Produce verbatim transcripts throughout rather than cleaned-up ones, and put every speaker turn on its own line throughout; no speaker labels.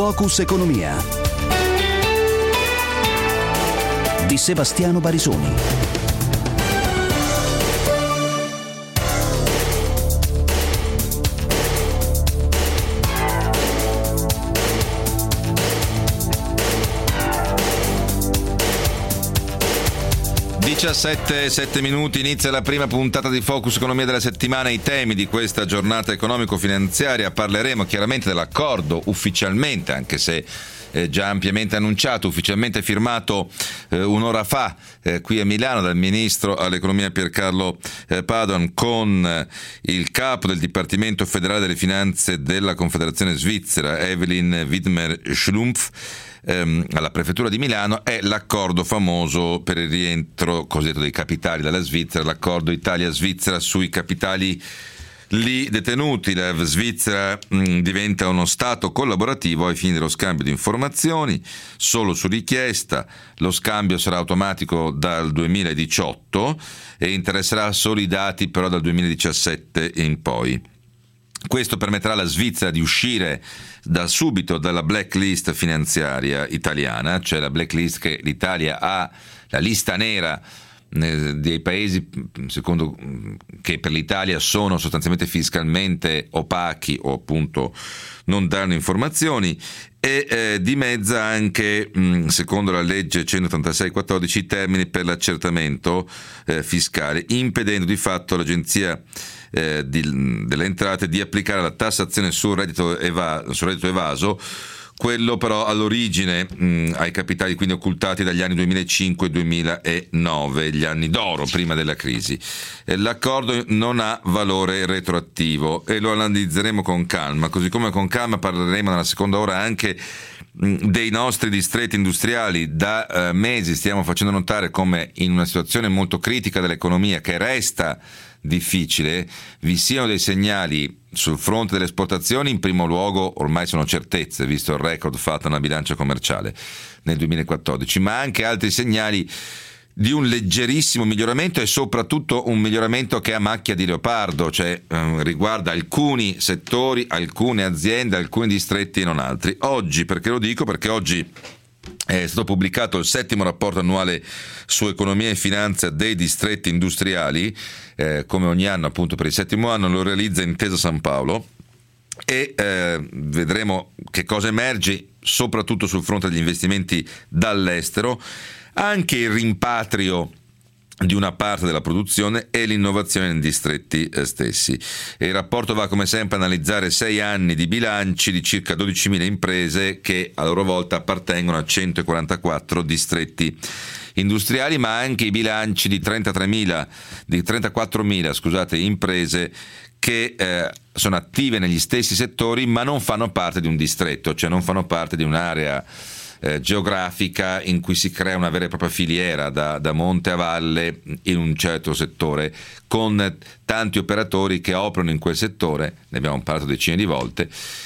Focus Economia di Sebastiano Barisoni.
diciassette, sette minuti, inizia la prima puntata di Focus Economia della settimana. I temi di questa giornata economico-finanziaria: parleremo chiaramente dell'accordo ufficialmente, anche se eh, già ampiamente annunciato, ufficialmente firmato eh, un'ora fa eh, qui a Milano dal ministro all'economia Piercarlo eh, Padoan con eh, il capo del Dipartimento federale delle finanze della Confederazione Svizzera, Evelyn Widmer-Schlumpf, alla prefettura di Milano. È l'accordo famoso per il rientro cosiddetto dei capitali dalla Svizzera, l'accordo Italia-Svizzera sui capitali lì detenuti. La Svizzera mh, diventa uno stato collaborativo ai fini dello scambio di informazioni solo su richiesta. Lo scambio sarà automatico dal duemiladiciotto e interesserà solo i dati però dal duemiladiciassette in poi. Questo permetterà alla Svizzera di uscire da subito dalla blacklist finanziaria italiana, cioè la blacklist che l'Italia ha, la lista nera dei paesi secondo che per l'Italia sono sostanzialmente fiscalmente opachi o appunto non danno informazioni, e eh, dimezza anche mh, secondo la legge centottantasei quattordici i termini per l'accertamento eh, fiscale, impedendo di fatto all'agenzia eh, di, delle entrate di applicare la tassazione sul reddito, eva- sul reddito evaso, quello però all'origine mh, ai capitali quindi occultati dagli anni duemilacinque e duemilanove, gli anni d'oro prima della crisi. Eh, l'accordo non ha valore retroattivo e lo analizzeremo con calma, così come con calma parleremo nella seconda ora anche mh, dei nostri distretti industriali. Da eh, mesi stiamo facendo notare come in una situazione molto critica dell'economia, che resta difficile, vi siano dei segnali sul fronte delle esportazioni. In primo luogo ormai sono certezze, visto il record fatto nella bilancia commerciale nel duemilaquattordici, ma anche altri segnali di un leggerissimo miglioramento, e soprattutto un miglioramento che ha macchia di leopardo, cioè eh, riguarda alcuni settori, alcune aziende, alcuni distretti e non altri. Oggi, perché lo dico? Perché oggi è stato pubblicato il settimo rapporto annuale su economia e finanza dei distretti industriali, eh, come ogni anno appunto per il settimo anno lo realizza Intesa San Paolo, e eh, vedremo che cosa emerge soprattutto sul fronte degli investimenti dall'estero, anche il rimpatrio di una parte della produzione e l'innovazione nei distretti eh, stessi. E il rapporto va come sempre a analizzare sei anni di bilanci di circa dodicimila imprese che a loro volta appartengono a centoquarantaquattro distretti industriali, ma anche i bilanci di trentatremila, di trentaquattromila scusate, imprese che eh, sono attive negli stessi settori ma non fanno parte di un distretto, cioè non fanno parte di un'area Eh, geografica in cui si crea una vera e propria filiera da, da monte a valle in un certo settore, con tanti operatori che operano in quel settore, ne abbiamo parlato decine di volte,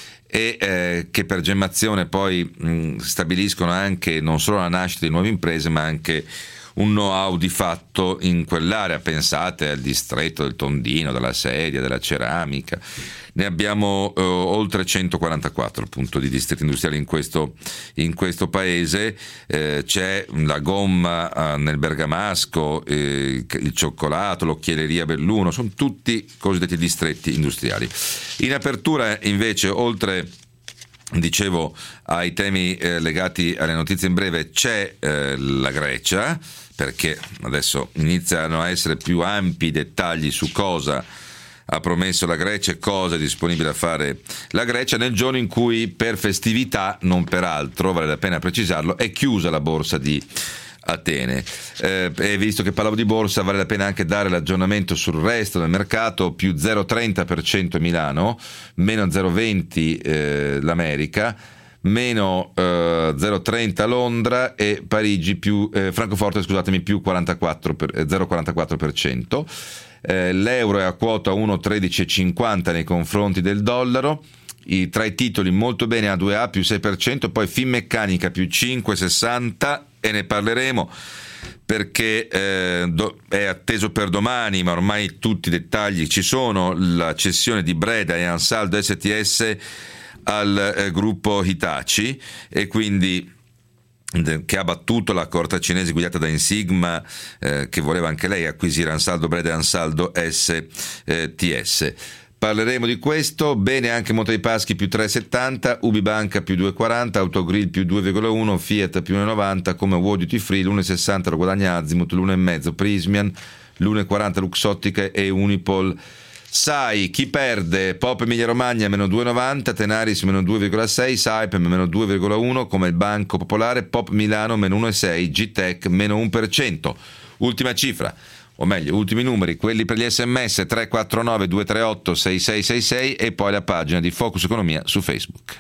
e eh, che per gemmazione poi mh, stabiliscono anche non solo la nascita di nuove imprese ma anche un know-how di fatto in quell'area. Pensate al distretto del tondino, della sedia, della ceramica. Ne abbiamo eh, oltre centoquarantaquattro appunto di distretti industriali in questo, in questo paese. Eh, c'è la gomma eh, nel bergamasco, eh, il cioccolato, l'occhielleria Belluno, sono tutti cosiddetti distretti industriali. In apertura invece, oltre dicevo ai temi eh, legati alle notizie in breve, c'è eh, la Grecia, perché adesso iniziano a essere più ampi i dettagli su cosa ha promesso la Grecia e cosa è disponibile a fare la Grecia nel giorno in cui, per festività, non per altro, vale la pena precisarlo, è chiusa la borsa di Atene. Eh, e visto che parlavo di borsa, vale la pena anche dare l'aggiornamento sul resto del mercato: più zero virgola trenta per cento Milano, meno zero virgola venti eh, l'America, meno eh, zero virgola trenta Londra, e Parigi più eh, Francoforte scusatemi più quarantaquattro per, eh, zero virgola quarantaquattro per cento. Eh, l'euro è a quota uno virgola tredici cinquanta nei confronti del dollaro. I, tra i titoli molto bene A due A più sei per cento, poi Finmeccanica più cinque virgola sessanta, e ne parleremo perché eh, do, è atteso per domani, ma ormai tutti i dettagli ci sono: la cessione di Breda e Ansaldo S T S al eh, gruppo Hitachi, e quindi che ha battuto la corte cinese guidata da Insigma, eh, che voleva anche lei acquisire Ansaldo Breda e Ansaldo S T S. Parleremo di questo. Bene anche Monte dei Paschi più tre virgola settanta, Ubibanca più due virgola quaranta, Autogrill più due virgola uno, Fiat più uno virgola novanta, come World Duty Free l'uno virgola sessanta lo guadagna Azimut, l'uno virgola cinque Prismian, l'uno virgola quaranta Luxottica e Unipol. Sai, chi perde? Pop Emilia Romagna meno due virgola novanta, Tenaris meno due virgola sei, Saipem meno due virgola uno come il Banco Popolare, Pop Milano meno uno virgola sei, G-Tech meno uno per cento. Ultima cifra, o meglio, ultimi numeri, quelli per gli sms tre quattro nove due tre otto sei sei sei sei e poi la pagina di Focus Economia su Facebook.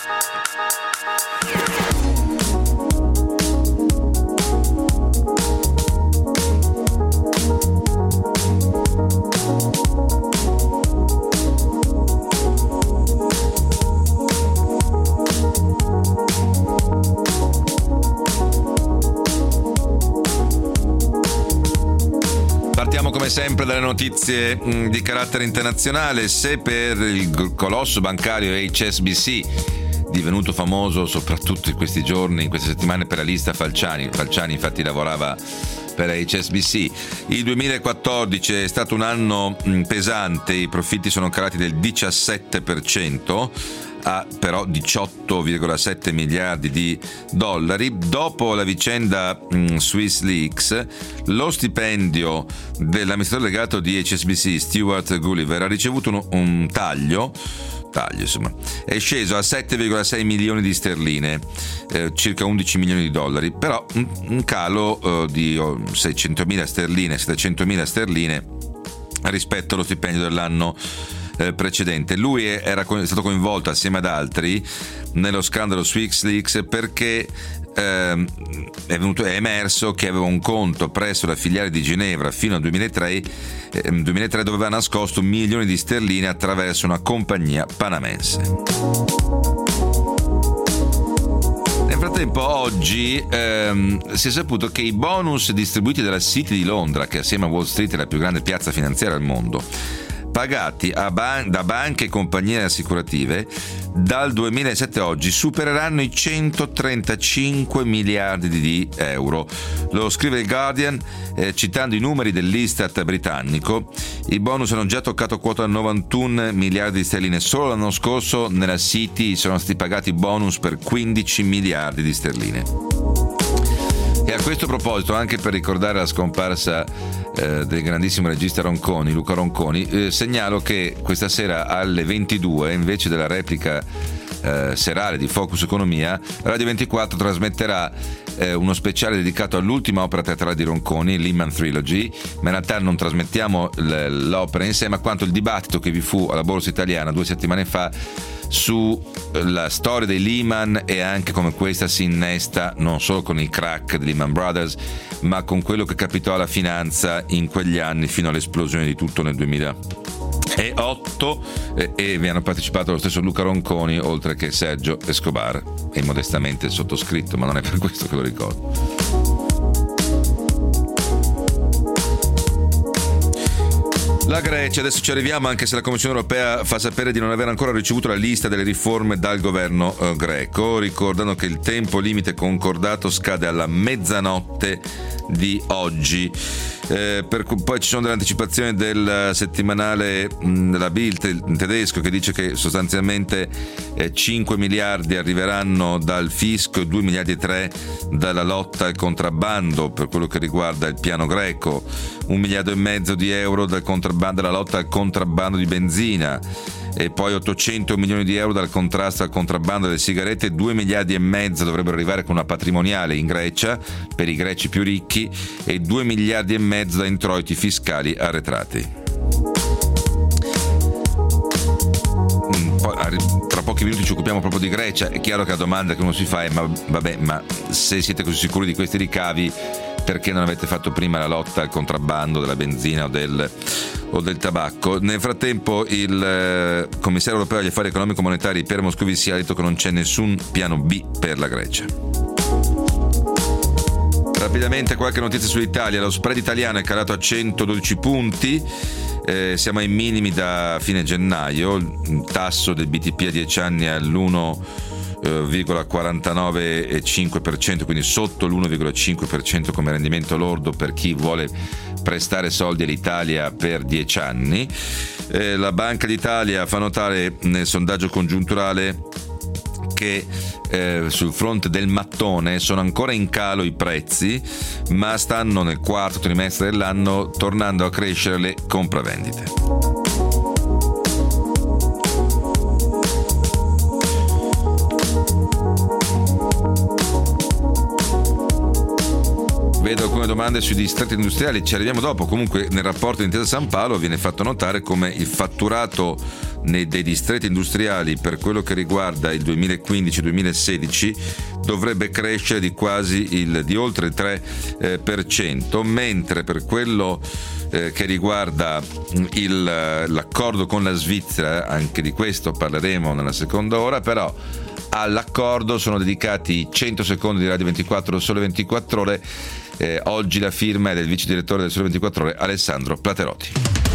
Come sempre dalle notizie mh, di carattere internazionale. Se per il colosso bancario H S B C, divenuto famoso soprattutto in questi giorni, in queste settimane, per la lista Falciani, Falciani infatti lavorava per H S B C, il duemilaquattordici è stato un anno mh, pesante, i profitti sono calati del diciassette per cento a però diciotto virgola sette miliardi di dollari. Dopo la vicenda mh, Swiss Leaks, lo stipendio dell'amministratore delegato di H S B C, Stuart Gulliver, ha ricevuto un, un taglio taglio insomma è sceso a sette virgola sei milioni di sterline, eh, circa undici milioni di dollari, però un, un calo eh, di oh, seicentomila sterline, settecentomila sterline rispetto allo stipendio dell'anno precedente. Lui era stato coinvolto assieme ad altri nello scandalo Swiss Leaks perché ehm, è, venuto, è emerso che aveva un conto presso la filiale di Ginevra fino al duemilatré, eh, duemilatré dove aveva nascosto milioni di sterline attraverso una compagnia panamense. Nel frattempo oggi ehm, si è saputo che i bonus distribuiti dalla City di Londra, che assieme a Wall Street è la più grande piazza finanziaria al mondo, pagati a ban- da banche e compagnie assicurative, dal duemilasette a oggi supereranno i centotrentacinque miliardi di euro. Lo scrive il Guardian, eh, citando i numeri dell'Istat britannico. I bonus hanno già toccato quota novantuno miliardi di sterline. Solo l'anno scorso nella City sono stati pagati bonus per quindici miliardi di sterline. E a questo proposito, anche per ricordare la scomparsa eh, del grandissimo regista Ronconi, Luca Ronconi, eh, segnalo che questa sera alle ventidue, invece della replica eh, serale di Focus Economia, Radio ventiquattro trasmetterà eh, uno speciale dedicato all'ultima opera teatrale di Ronconi, Lehman Trilogy, ma in realtà non trasmettiamo l- l'opera in sé, ma quanto il dibattito che vi fu alla Borsa Italiana due settimane fa sulla storia dei Lehman e anche come questa si innesta non solo con il crack di Lehman Brothers, ma con quello che capitò alla finanza in quegli anni fino all'esplosione di tutto nel duemilaotto, e, e vi hanno partecipato lo stesso Luca Ronconi oltre che Sergio Escobar e modestamente il sottoscritto, ma non è per questo che lo ricordo. La Grecia, adesso ci arriviamo, anche se la Commissione Europea fa sapere di non aver ancora ricevuto la lista delle riforme dal governo eh, greco, ricordando che il tempo limite concordato scade alla mezzanotte di oggi. Eh, per, poi ci sono delle anticipazioni del settimanale mh, della Bild tedesco, che dice che sostanzialmente eh, cinque miliardi arriveranno dal fisco e due miliardi e tre dalla lotta al contrabbando per quello che riguarda il piano greco, un miliardo e mezzo di euro dal contrabbando, dalla lotta al contrabbando di benzina, e poi ottocento milioni di euro dal contrasto al contrabbando delle sigarette, due miliardi e mezzo dovrebbero arrivare con una patrimoniale in Grecia per i greci più ricchi e due miliardi e mezzo da introiti fiscali arretrati. Poi, tra pochi minuti ci occupiamo proprio di Grecia. È chiaro che la domanda che uno si fa è: ma vabbè, ma se siete così sicuri di questi ricavi, perché non avete fatto prima la lotta al contrabbando della benzina o del, o del tabacco? Nel frattempo il eh, commissario europeo agli affari economico-monetari Pierre Moscovici ha detto che non c'è nessun piano B per la Grecia. Rapidamente qualche notizia sull'Italia. Lo spread italiano è calato a centododici punti, Eh, siamo ai minimi da fine gennaio, il tasso del B T P a dieci anni è all'uno virgola quarantanove cinque per cento, quindi sotto l'uno virgola cinque per cento come rendimento lordo per chi vuole prestare soldi all'Italia per dieci anni. Eh, la Banca d'Italia fa notare nel sondaggio congiunturale che eh, sul fronte del mattone sono ancora in calo i prezzi, ma stanno nel quarto trimestre dell'anno tornando a crescere le compravendite. Vedo alcune domande sui distretti industriali, ci arriviamo dopo. Comunque nel rapporto di Intesa San Paolo viene fatto notare come il fatturato nei, dei distretti industriali per quello che riguarda il duemilaquindici duemilasedici dovrebbe crescere di quasi il di oltre il tre per cento, mentre per quello eh, che riguarda il, l'accordo con la Svizzera, anche di questo parleremo nella seconda ora, però all'accordo sono dedicati cento secondi di Radio ventiquattro Sole ventiquattro Ore. Eh, oggi la firma è del vice direttore del Sole ventiquattro Ore, Alessandro Platerotti.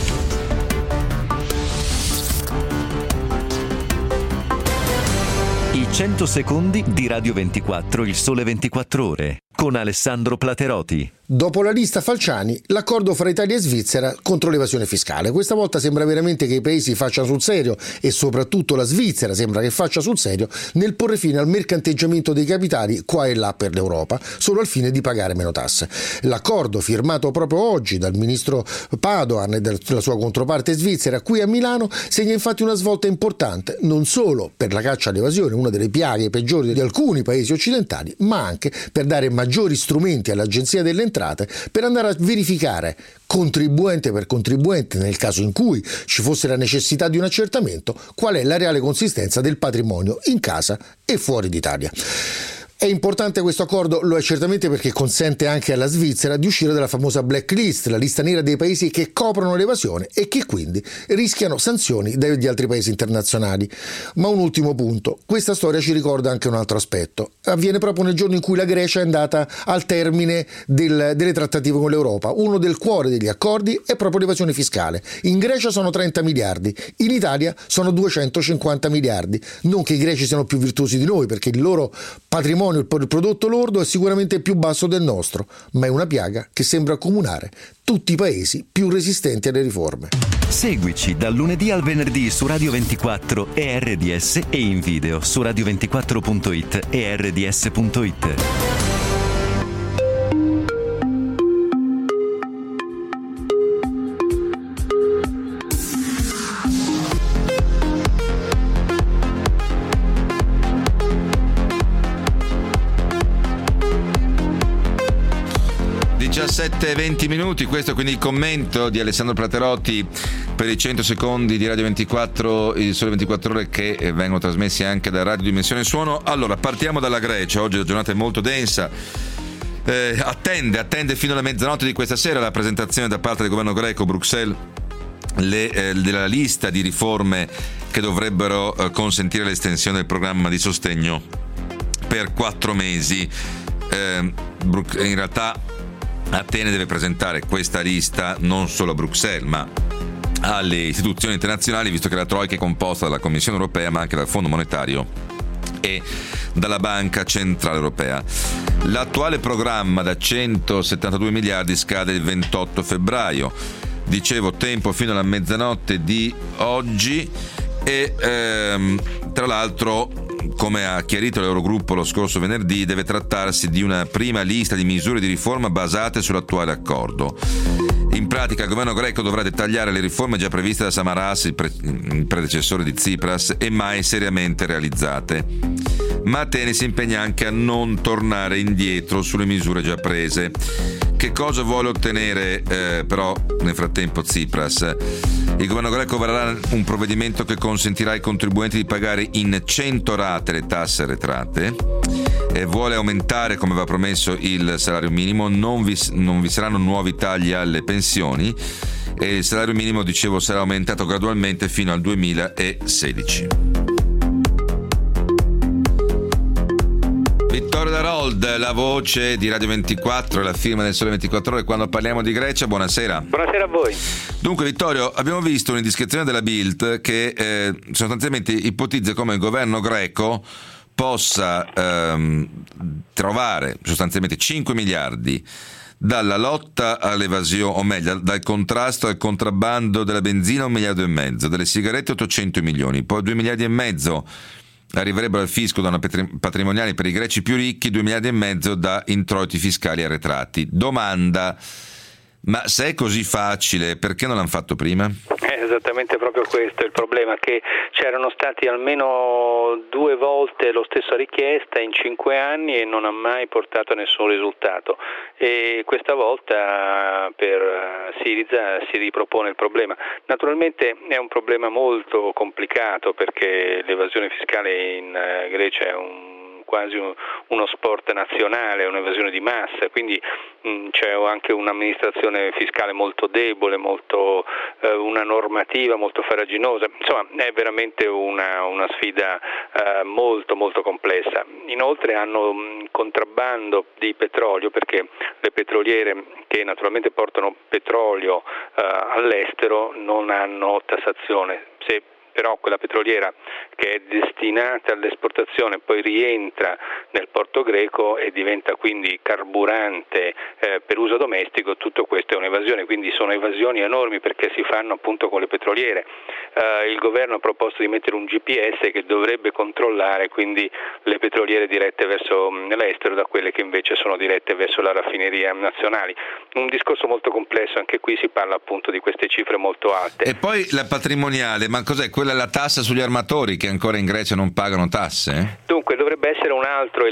I cento secondi di Radio ventiquattro, il Sole ventiquattro Ore, con Alessandro Platerotti.
Dopo la lista Falciani, l'accordo fra Italia e Svizzera contro l'evasione fiscale. Questa volta sembra veramente che i paesi facciano sul serio, e soprattutto la Svizzera sembra che faccia sul serio, nel porre fine al mercanteggiamento dei capitali qua e là per l'Europa, solo al fine di pagare meno tasse. L'accordo firmato proprio oggi dal ministro Padoan e dalla sua controparte svizzera qui a Milano segna infatti una svolta importante, non solo per la caccia all'evasione, una delle piaghe peggiori di alcuni paesi occidentali, ma anche per dare maggiori strumenti all'Agenzia delle Entrate per andare a verificare contribuente per contribuente, nel caso in cui ci fosse la necessità di un accertamento, qual è la reale consistenza del patrimonio in casa e fuori d'Italia. È importante questo accordo, lo è certamente perché consente anche alla Svizzera di uscire dalla famosa blacklist, la lista nera dei paesi che coprono l'evasione e che quindi rischiano sanzioni dagli altri paesi internazionali. Ma un ultimo punto, questa storia ci ricorda anche un altro aspetto. Avviene proprio nel giorno in cui la Grecia è andata al termine del, delle trattative con l'Europa. Uno del cuore degli accordi è proprio l'evasione fiscale. In Grecia sono trenta miliardi, in Italia sono duecentocinquanta miliardi. Non che i greci siano più virtuosi di noi, perché il loro patrimonio, il prodotto lordo è sicuramente più basso del nostro, ma è una piaga che sembra accomunare tutti i paesi più resistenti alle riforme.
Seguici dal lunedì al venerdì su Radio ventiquattro e R D S e in video su radio ventiquattro punto it e R D S punto it.
diciassette e venti minuti, questo è quindi il commento di Alessandro Platerotti per i cento secondi di Radio ventiquattro, il Sole ventiquattro Ore, che vengono trasmessi anche da Radio Dimensione Suono. Allora, partiamo dalla Grecia. Oggi la giornata è molto densa. Eh, attende, attende fino alla mezzanotte di questa sera la presentazione da parte del governo greco, Bruxelles, le, eh, della lista di riforme che dovrebbero eh, consentire l'estensione del programma di sostegno per quattro mesi. Eh, in realtà Atene deve presentare questa lista non solo a Bruxelles, ma alle istituzioni internazionali, visto che la Troika è composta dalla Commissione europea, ma anche dal Fondo monetario e dalla Banca Centrale Europea. L'attuale programma da centosettantadue miliardi scade il ventotto febbraio. Dicevo, tempo fino alla mezzanotte di oggi e ehm, tra l'altro, come ha chiarito l'Eurogruppo lo scorso venerdì, deve trattarsi di una prima lista di misure di riforma basate sull'attuale accordo. In pratica il governo greco dovrà dettagliare le riforme già previste da Samaras, il, pre- il predecessore di Tsipras, e mai seriamente realizzate. Ma Atene si impegna anche a non tornare indietro sulle misure già prese. Che cosa vuole ottenere eh, però nel frattempo Tsipras? Il governo greco varerà un provvedimento che consentirà ai contribuenti di pagare in cento rate le tasse arretrate, e vuole aumentare, come aveva promesso, il salario minimo. Non vi, non vi saranno nuovi tagli alle pensioni e il salario minimo, dicevo, sarà aumentato gradualmente fino al duemilasedici. Vittorio Darold, la voce di Radio ventiquattro e la firma del Sole ventiquattro Ore quando parliamo di Grecia. Buonasera.
Buonasera a voi.
Dunque Vittorio, abbiamo visto un'indiscrezione della Bild che eh, sostanzialmente ipotizza come il governo greco possa ehm, trovare sostanzialmente cinque miliardi dalla lotta all'evasione, o meglio dal contrasto al contrabbando della benzina un miliardo e mezzo, delle sigarette ottocento milioni, poi due miliardi e mezzo arriverebbero al fisco da una patrimoniale per i greci più ricchi, due miliardi e mezzo da introiti fiscali arretrati. Domanda: ma se è così facile, perché non l'hanno fatto prima?
È esattamente proprio questo il problema, che c'erano stati almeno due volte la stessa richiesta in cinque anni e non ha mai portato a nessun risultato, e questa volta per Siriza si ripropone il problema. Naturalmente è un problema molto complicato perché l'evasione fiscale in Grecia è un quasi uno sport nazionale, un'evasione di massa, quindi mh, c'è anche un'amministrazione fiscale molto debole, molto, eh, una normativa molto farraginosa, insomma è veramente una, una sfida eh, molto molto complessa. Inoltre hanno mh, contrabbando di petrolio, perché le petroliere che naturalmente portano petrolio eh, all'estero non hanno tassazione. Se però quella petroliera che è destinata all'esportazione poi rientra nel porto greco e diventa quindi carburante eh, per uso domestico, tutto questo è un'evasione, quindi sono evasioni enormi perché si fanno appunto con le petroliere. Eh, il governo ha proposto di mettere un G P S che dovrebbe controllare quindi le petroliere dirette verso l'estero da quelle che invece sono dirette verso la raffineria nazionali. Un discorso molto complesso, anche qui si parla appunto di queste cifre molto alte.
E poi la patrimoniale, ma cos'è? Quella è la tassa sugli armatori che ancora in Grecia non pagano tasse?
Dunque dovrebbe essere un altro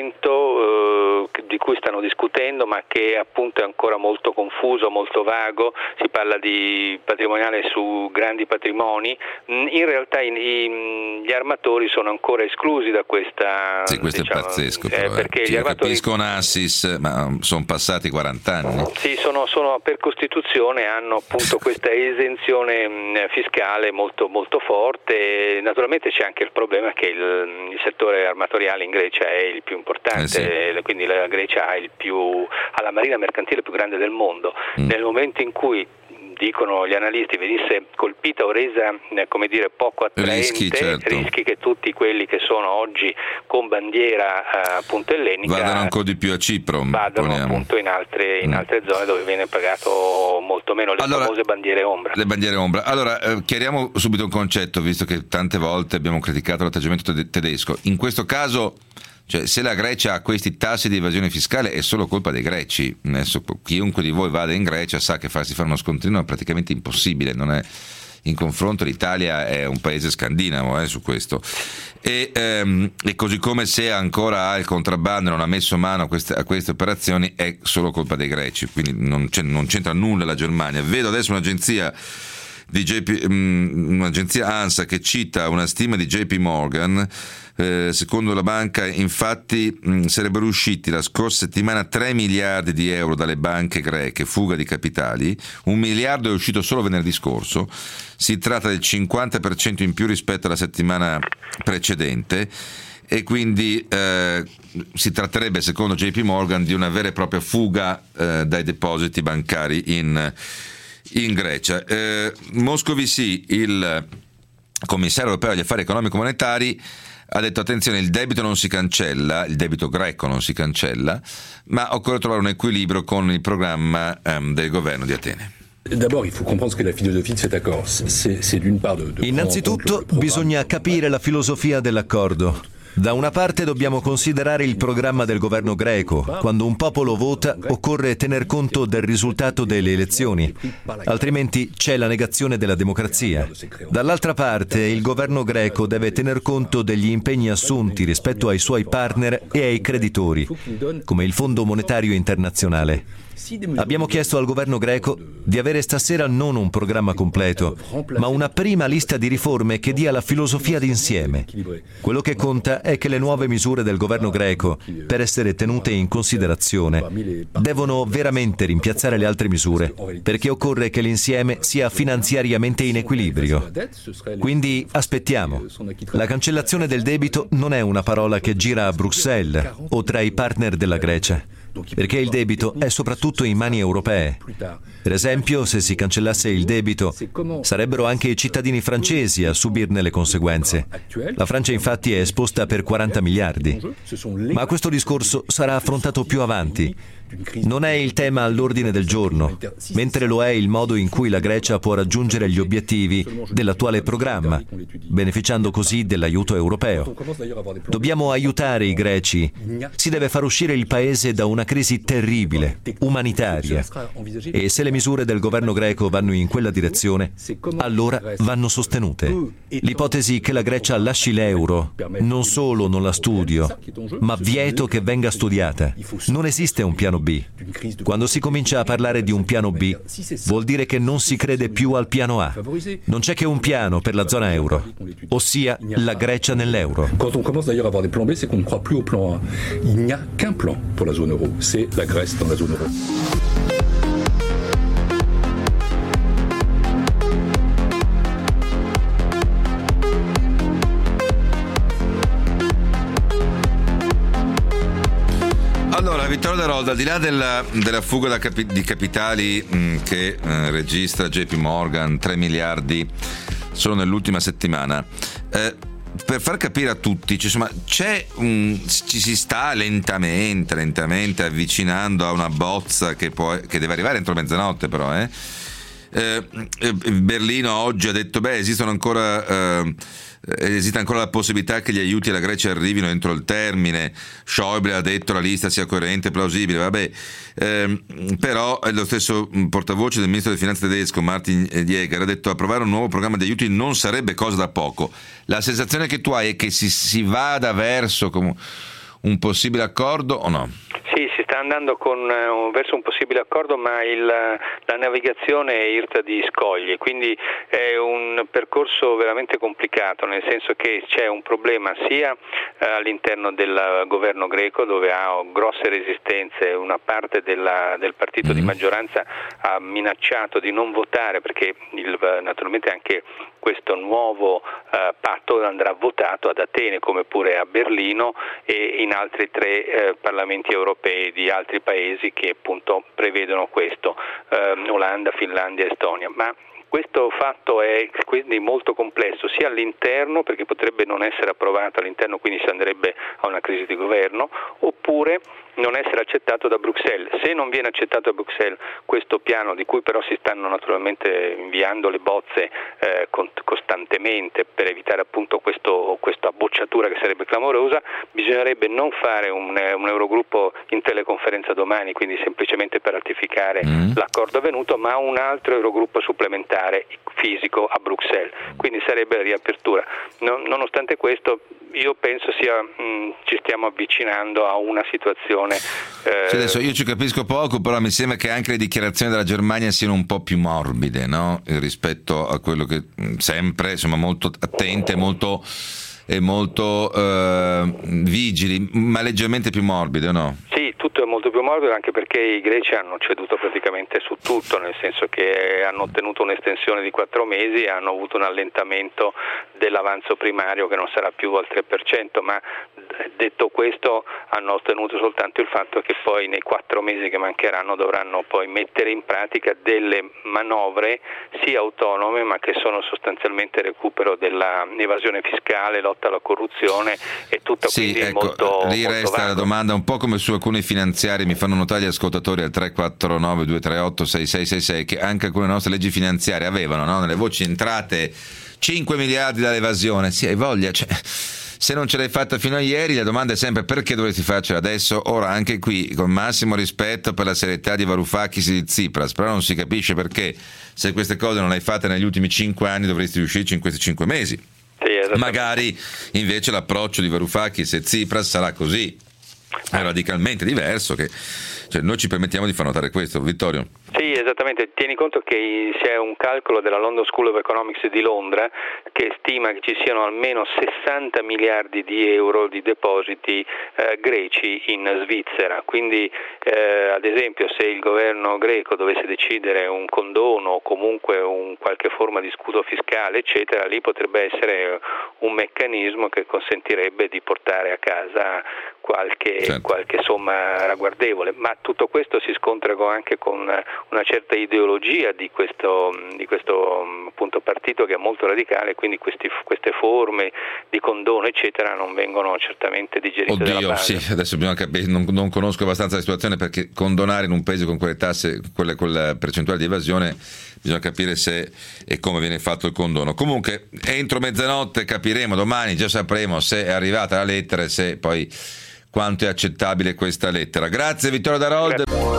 elemento eh, di cui stanno discutendo, ma che appunto è ancora molto confuso, molto vago. Si parla di patrimoniale su grandi patrimoni, in realtà i, i, gli armatori sono ancora esclusi da questa.
Sì, questo
diciamo,
è pazzesco,
eh,
però, eh.
perché
Sì,
gli armatori
capisco Nassis, ma sono passati quaranta anni.
Sì, sono, sono per Costituzione hanno appunto questa esenzione mh, fiscale molto molto forte. Naturalmente c'è anche il problema che il, il settore armatoriale in Grecia è il più importante, eh sì. Quindi la Grecia ha il più ha la marina mercantile più grande del mondo. Mm. Nel momento in cui, dicono gli analisti, venisse colpita o resa eh, come dire poco attraente,
rischi, certo.
rischi che tutti quelli che sono oggi con bandiera eh, appunto ellenica
vadano ancora di più a Cipro,
vadano
poniamo.
appunto in altre, in altre mm. zone dove viene pagato molto meno, le
allora,
famose bandiere ombra.
Le bandiere ombra. Allora, eh, chiariamo subito un concetto, visto che tante volte abbiamo criticato l'atteggiamento tede- tedesco. In questo caso, cioè, se la Grecia ha questi tassi di evasione fiscale è solo colpa dei greci. Adesso, chiunque di voi vada in Grecia sa che farsi fare uno scontrino è praticamente impossibile, non è, in confronto l'Italia è un paese scandinavo eh, su questo, e, ehm, e così come se ancora ha il contrabbando e non ha messo mano a queste, a queste operazioni è solo colpa dei greci, quindi non, c'è, non c'entra nulla la Germania. Vedo adesso un'agenzia di J P, um, un'agenzia ANSA che cita una stima di J P Morgan. Eh, secondo la banca, infatti, mh, sarebbero usciti la scorsa settimana tre miliardi di euro dalle banche greche, fuga di capitali. Un miliardo è uscito solo venerdì scorso. Si tratta del cinquanta per cento in più rispetto alla settimana precedente, e quindi eh, si tratterebbe, secondo J P Morgan, di una vera e propria fuga eh, dai depositi bancari in, in Grecia. Eh, Moscovici, il commissario europeo agli affari economico-monetari, ha detto: attenzione, il debito non si cancella, il debito greco non si cancella, ma occorre trovare un equilibrio con il programma um, del governo di Atene.
Innanzitutto bisogna capire la filosofia dell'accordo. Da una parte dobbiamo considerare il programma del governo greco. Quando un popolo vota, occorre tener conto del risultato delle elezioni, altrimenti c'è la negazione della democrazia. Dall'altra parte, il governo greco deve tener conto degli impegni assunti rispetto ai suoi partner e ai creditori, come il Fondo Monetario Internazionale. Abbiamo chiesto al governo greco di avere stasera non un programma completo, ma una prima lista di riforme che dia la filosofia d'insieme. Quello che conta è che le nuove misure del governo greco, per essere tenute in considerazione, devono veramente rimpiazzare le altre misure, perché occorre che l'insieme sia finanziariamente in equilibrio. Quindi aspettiamo. La cancellazione del debito non è una parola che gira a Bruxelles o tra i partner della Grecia, perché il debito è soprattutto in mani europee. Per esempio, se si cancellasse il debito, sarebbero anche i cittadini francesi a subirne le conseguenze. La Francia infatti è esposta per quaranta miliardi. Ma questo discorso sarà affrontato più avanti. Non è il tema all'ordine del giorno, mentre lo è il modo in cui la Grecia può raggiungere gli obiettivi dell'attuale programma, beneficiando così dell'aiuto europeo. Dobbiamo aiutare i greci. Si deve far uscire il paese da una crisi terribile, umanitaria. E se le misure del governo greco vanno in quella direzione, allora vanno sostenute. L'ipotesi che la Grecia lasci l'euro, non solo non la studio, ma vieto che venga studiata. Non esiste un piano B. Quando si comincia a parlare di un piano B, vuol dire che non si crede più al piano A. Non c'è che un piano per la zona euro, ossia la Grecia nell'euro.
Quand on commence d'ailleurs à avoir des plans B, c'est qu'on ne croit plus au plan A. Il n'y a qu'un plan pour la zone euro, c'est la Grèce dans la zone euro.
Allora, Vittorio De Rolda, al di là della, della fuga da capi, di capitali mh, che eh, registra J P Morgan, tre miliardi solo nell'ultima settimana, eh, per far capire a tutti, cioè, insomma, c'è un, ci si sta lentamente, lentamente avvicinando a una bozza che, può, che deve arrivare entro mezzanotte, però, eh? Eh, Berlino oggi ha detto, beh, esistono ancora... Eh, esiste ancora la possibilità che gli aiuti alla Grecia arrivino entro il termine. Schäuble ha detto la lista sia coerente e plausibile, vabbè, ehm, però lo stesso portavoce del ministro delle finanze tedesco Martin Jäger ha detto approvare un nuovo programma di aiuti non sarebbe cosa da poco. La sensazione che tu hai è che si, si vada verso un possibile accordo o no?
Sì, si sta andando con, uh, verso un possibile accordo, ma il, la navigazione è irta di scogli, quindi è un percorso veramente complicato, nel senso che c'è un problema sia uh, all'interno del governo greco, dove ha grosse resistenze, una parte della, del partito mm. di maggioranza ha minacciato di non votare, perché il, naturalmente anche questo nuovo uh, patto andrà votato ad Atene come pure a Berlino e in altri tre uh, parlamenti europei di altri paesi che appunto prevedono questo, uh, Olanda, Finlandia e Estonia. Ma questo fatto è quindi molto complesso sia all'interno, perché potrebbe non essere approvato all'interno, quindi si andrebbe a una crisi di governo, oppure non essere accettato da Bruxelles. Se non viene accettato da Bruxelles questo piano, di cui però si stanno naturalmente inviando le bozze eh, costantemente per evitare appunto questo, questa bocciatura che sarebbe clamorosa, bisognerebbe non fare un, un Eurogruppo in teleconferenza domani, quindi semplicemente per ratificare mm. l'accordo avvenuto, ma un altro Eurogruppo supplementare fisico a Bruxelles, quindi sarebbe la riapertura. Non, nonostante questo io penso sia mh, ci stiamo avvicinando a una situazione eh...
sì, adesso io ci capisco poco, però mi sembra che anche le dichiarazioni della Germania siano un po' più morbide, no? Rispetto a quello che mh, sempre, insomma, molto attente, molto e molto eh, vigili, ma leggermente più morbide, o no?
Sì, tutto è molto più morbido, anche perché i greci hanno ceduto praticamente su tutto, nel senso che hanno ottenuto un'estensione di quattro mesi e hanno avuto un allentamento dell'avanzo primario che non sarà più al tre per cento, ma detto questo hanno ottenuto soltanto il fatto che poi nei quattro mesi che mancheranno dovranno poi mettere in pratica delle manovre sì autonome, ma che sono sostanzialmente recupero dell'evasione fiscale, lotta alla corruzione e tutta,
sì,
quindi
ecco,
molto
lì
molto
resta
vago.
La domanda un po' come su alcuni finanziari, mi fanno notare gli ascoltatori al tre quattro nove due tre otto sei sei sei sei che anche alcune nostre leggi finanziarie avevano, no, nelle voci entrate cinque miliardi dall'evasione. Sì, hai voglia, cioè, se non ce l'hai fatta fino a ieri, la domanda è sempre perché dovresti farcela adesso. Ora, anche qui, con massimo rispetto per la serietà di Varoufakis e di Tsipras, però non si capisce perché, se queste cose non le hai fatte negli ultimi cinque anni, dovresti riuscirci in questi cinque mesi.
Sì,
magari invece l'approccio di Varoufakis e Tsipras sarà così. è radicalmente diverso, che cioè, noi ci permettiamo di far notare questo. Vittorio?
Sì, esattamente. Tieni conto che c'è un calcolo della London School of Economics di Londra che stima che ci siano almeno sessanta miliardi di euro di depositi eh, greci in Svizzera. Quindi, eh, ad esempio, se il governo greco dovesse decidere un condono o comunque un qualche forma di scudo fiscale, eccetera, lì potrebbe essere un meccanismo che consentirebbe di portare a casa qualche, certo. qualche somma ragguardevole. Ma tutto questo si scontra anche con una certa ideologia di questo, di questo appunto partito che è molto radicale, quindi questi, queste forme di condono eccetera non vengono certamente digerite.
Oddio,
dalla base.
Sì, adesso bisogna capire, non, non conosco abbastanza la situazione, perché condonare in un paese con quelle tasse, quelle, quella percentuale di evasione, bisogna capire se e come viene fatto il condono. Comunque entro mezzanotte capiremo, domani già sapremo se è arrivata la lettera e se poi quanto è accettabile questa lettera. Grazie Vittorio Darold.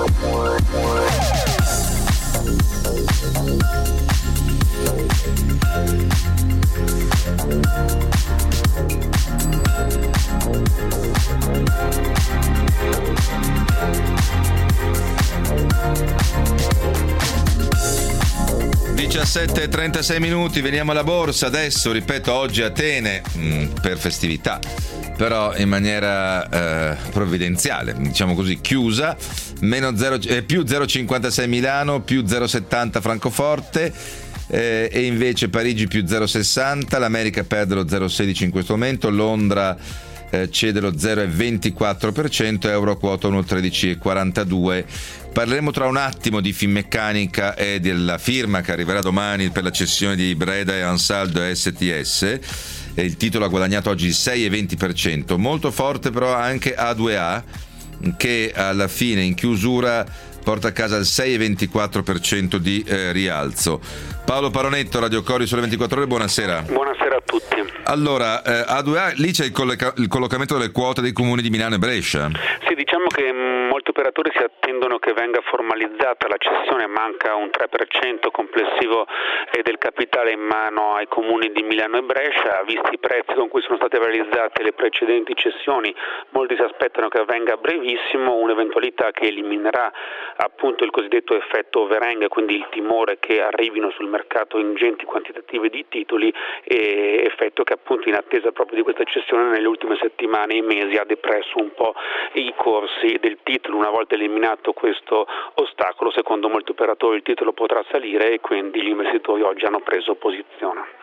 diciassette e trentasei minuti, veniamo alla borsa adesso, ripeto, oggi Atene mh, per festività, però in maniera eh, provvidenziale, diciamo così, chiusa, meno zero, eh, più zero virgola cinquantasei Milano, più zero virgola settanta Francoforte, eh, e invece Parigi più zero virgola sessanta, l'America perde lo zero virgola sedici in questo momento, Londra eh, cede lo zero virgola ventiquattro per cento, euro quota uno virgola tredici quarantadue. Parleremo tra un attimo di Finmeccanica e della firma che arriverà domani per la cessione di Breda e Ansaldo e S T S. E il titolo ha guadagnato oggi il sei virgola venti per cento. Molto forte però anche A due A, che alla fine in chiusura porta a casa il sei virgola ventiquattro per cento di eh, rialzo. Paolo Paronetto, Radio Cori Sole ventiquattro Ore, buonasera.
Buonasera a tutti.
Allora, eh, A due A, lì c'è il, colloca- il collocamento delle quote dei comuni di Milano e Brescia.
Sì, diciamo che mh, molti operatori si attendono che venga formalizzata la cessione, manca un tre per cento complessivo eh, del capitale in mano ai comuni di Milano e Brescia. Visti i prezzi con cui sono state realizzate le precedenti cessioni, molti si aspettano che avvenga a brevissimo, un'eventualità che eliminerà appunto il cosiddetto effetto overhang, quindi il timore che arrivino sul mercato ingenti quantitativi di titoli, e effetto che appunto in attesa proprio di questa cessione nelle ultime settimane e mesi ha depresso un po' i corsi del titolo. Una volta eliminato questo ostacolo, secondo molti operatori il titolo potrà salire e quindi gli investitori oggi hanno preso posizione.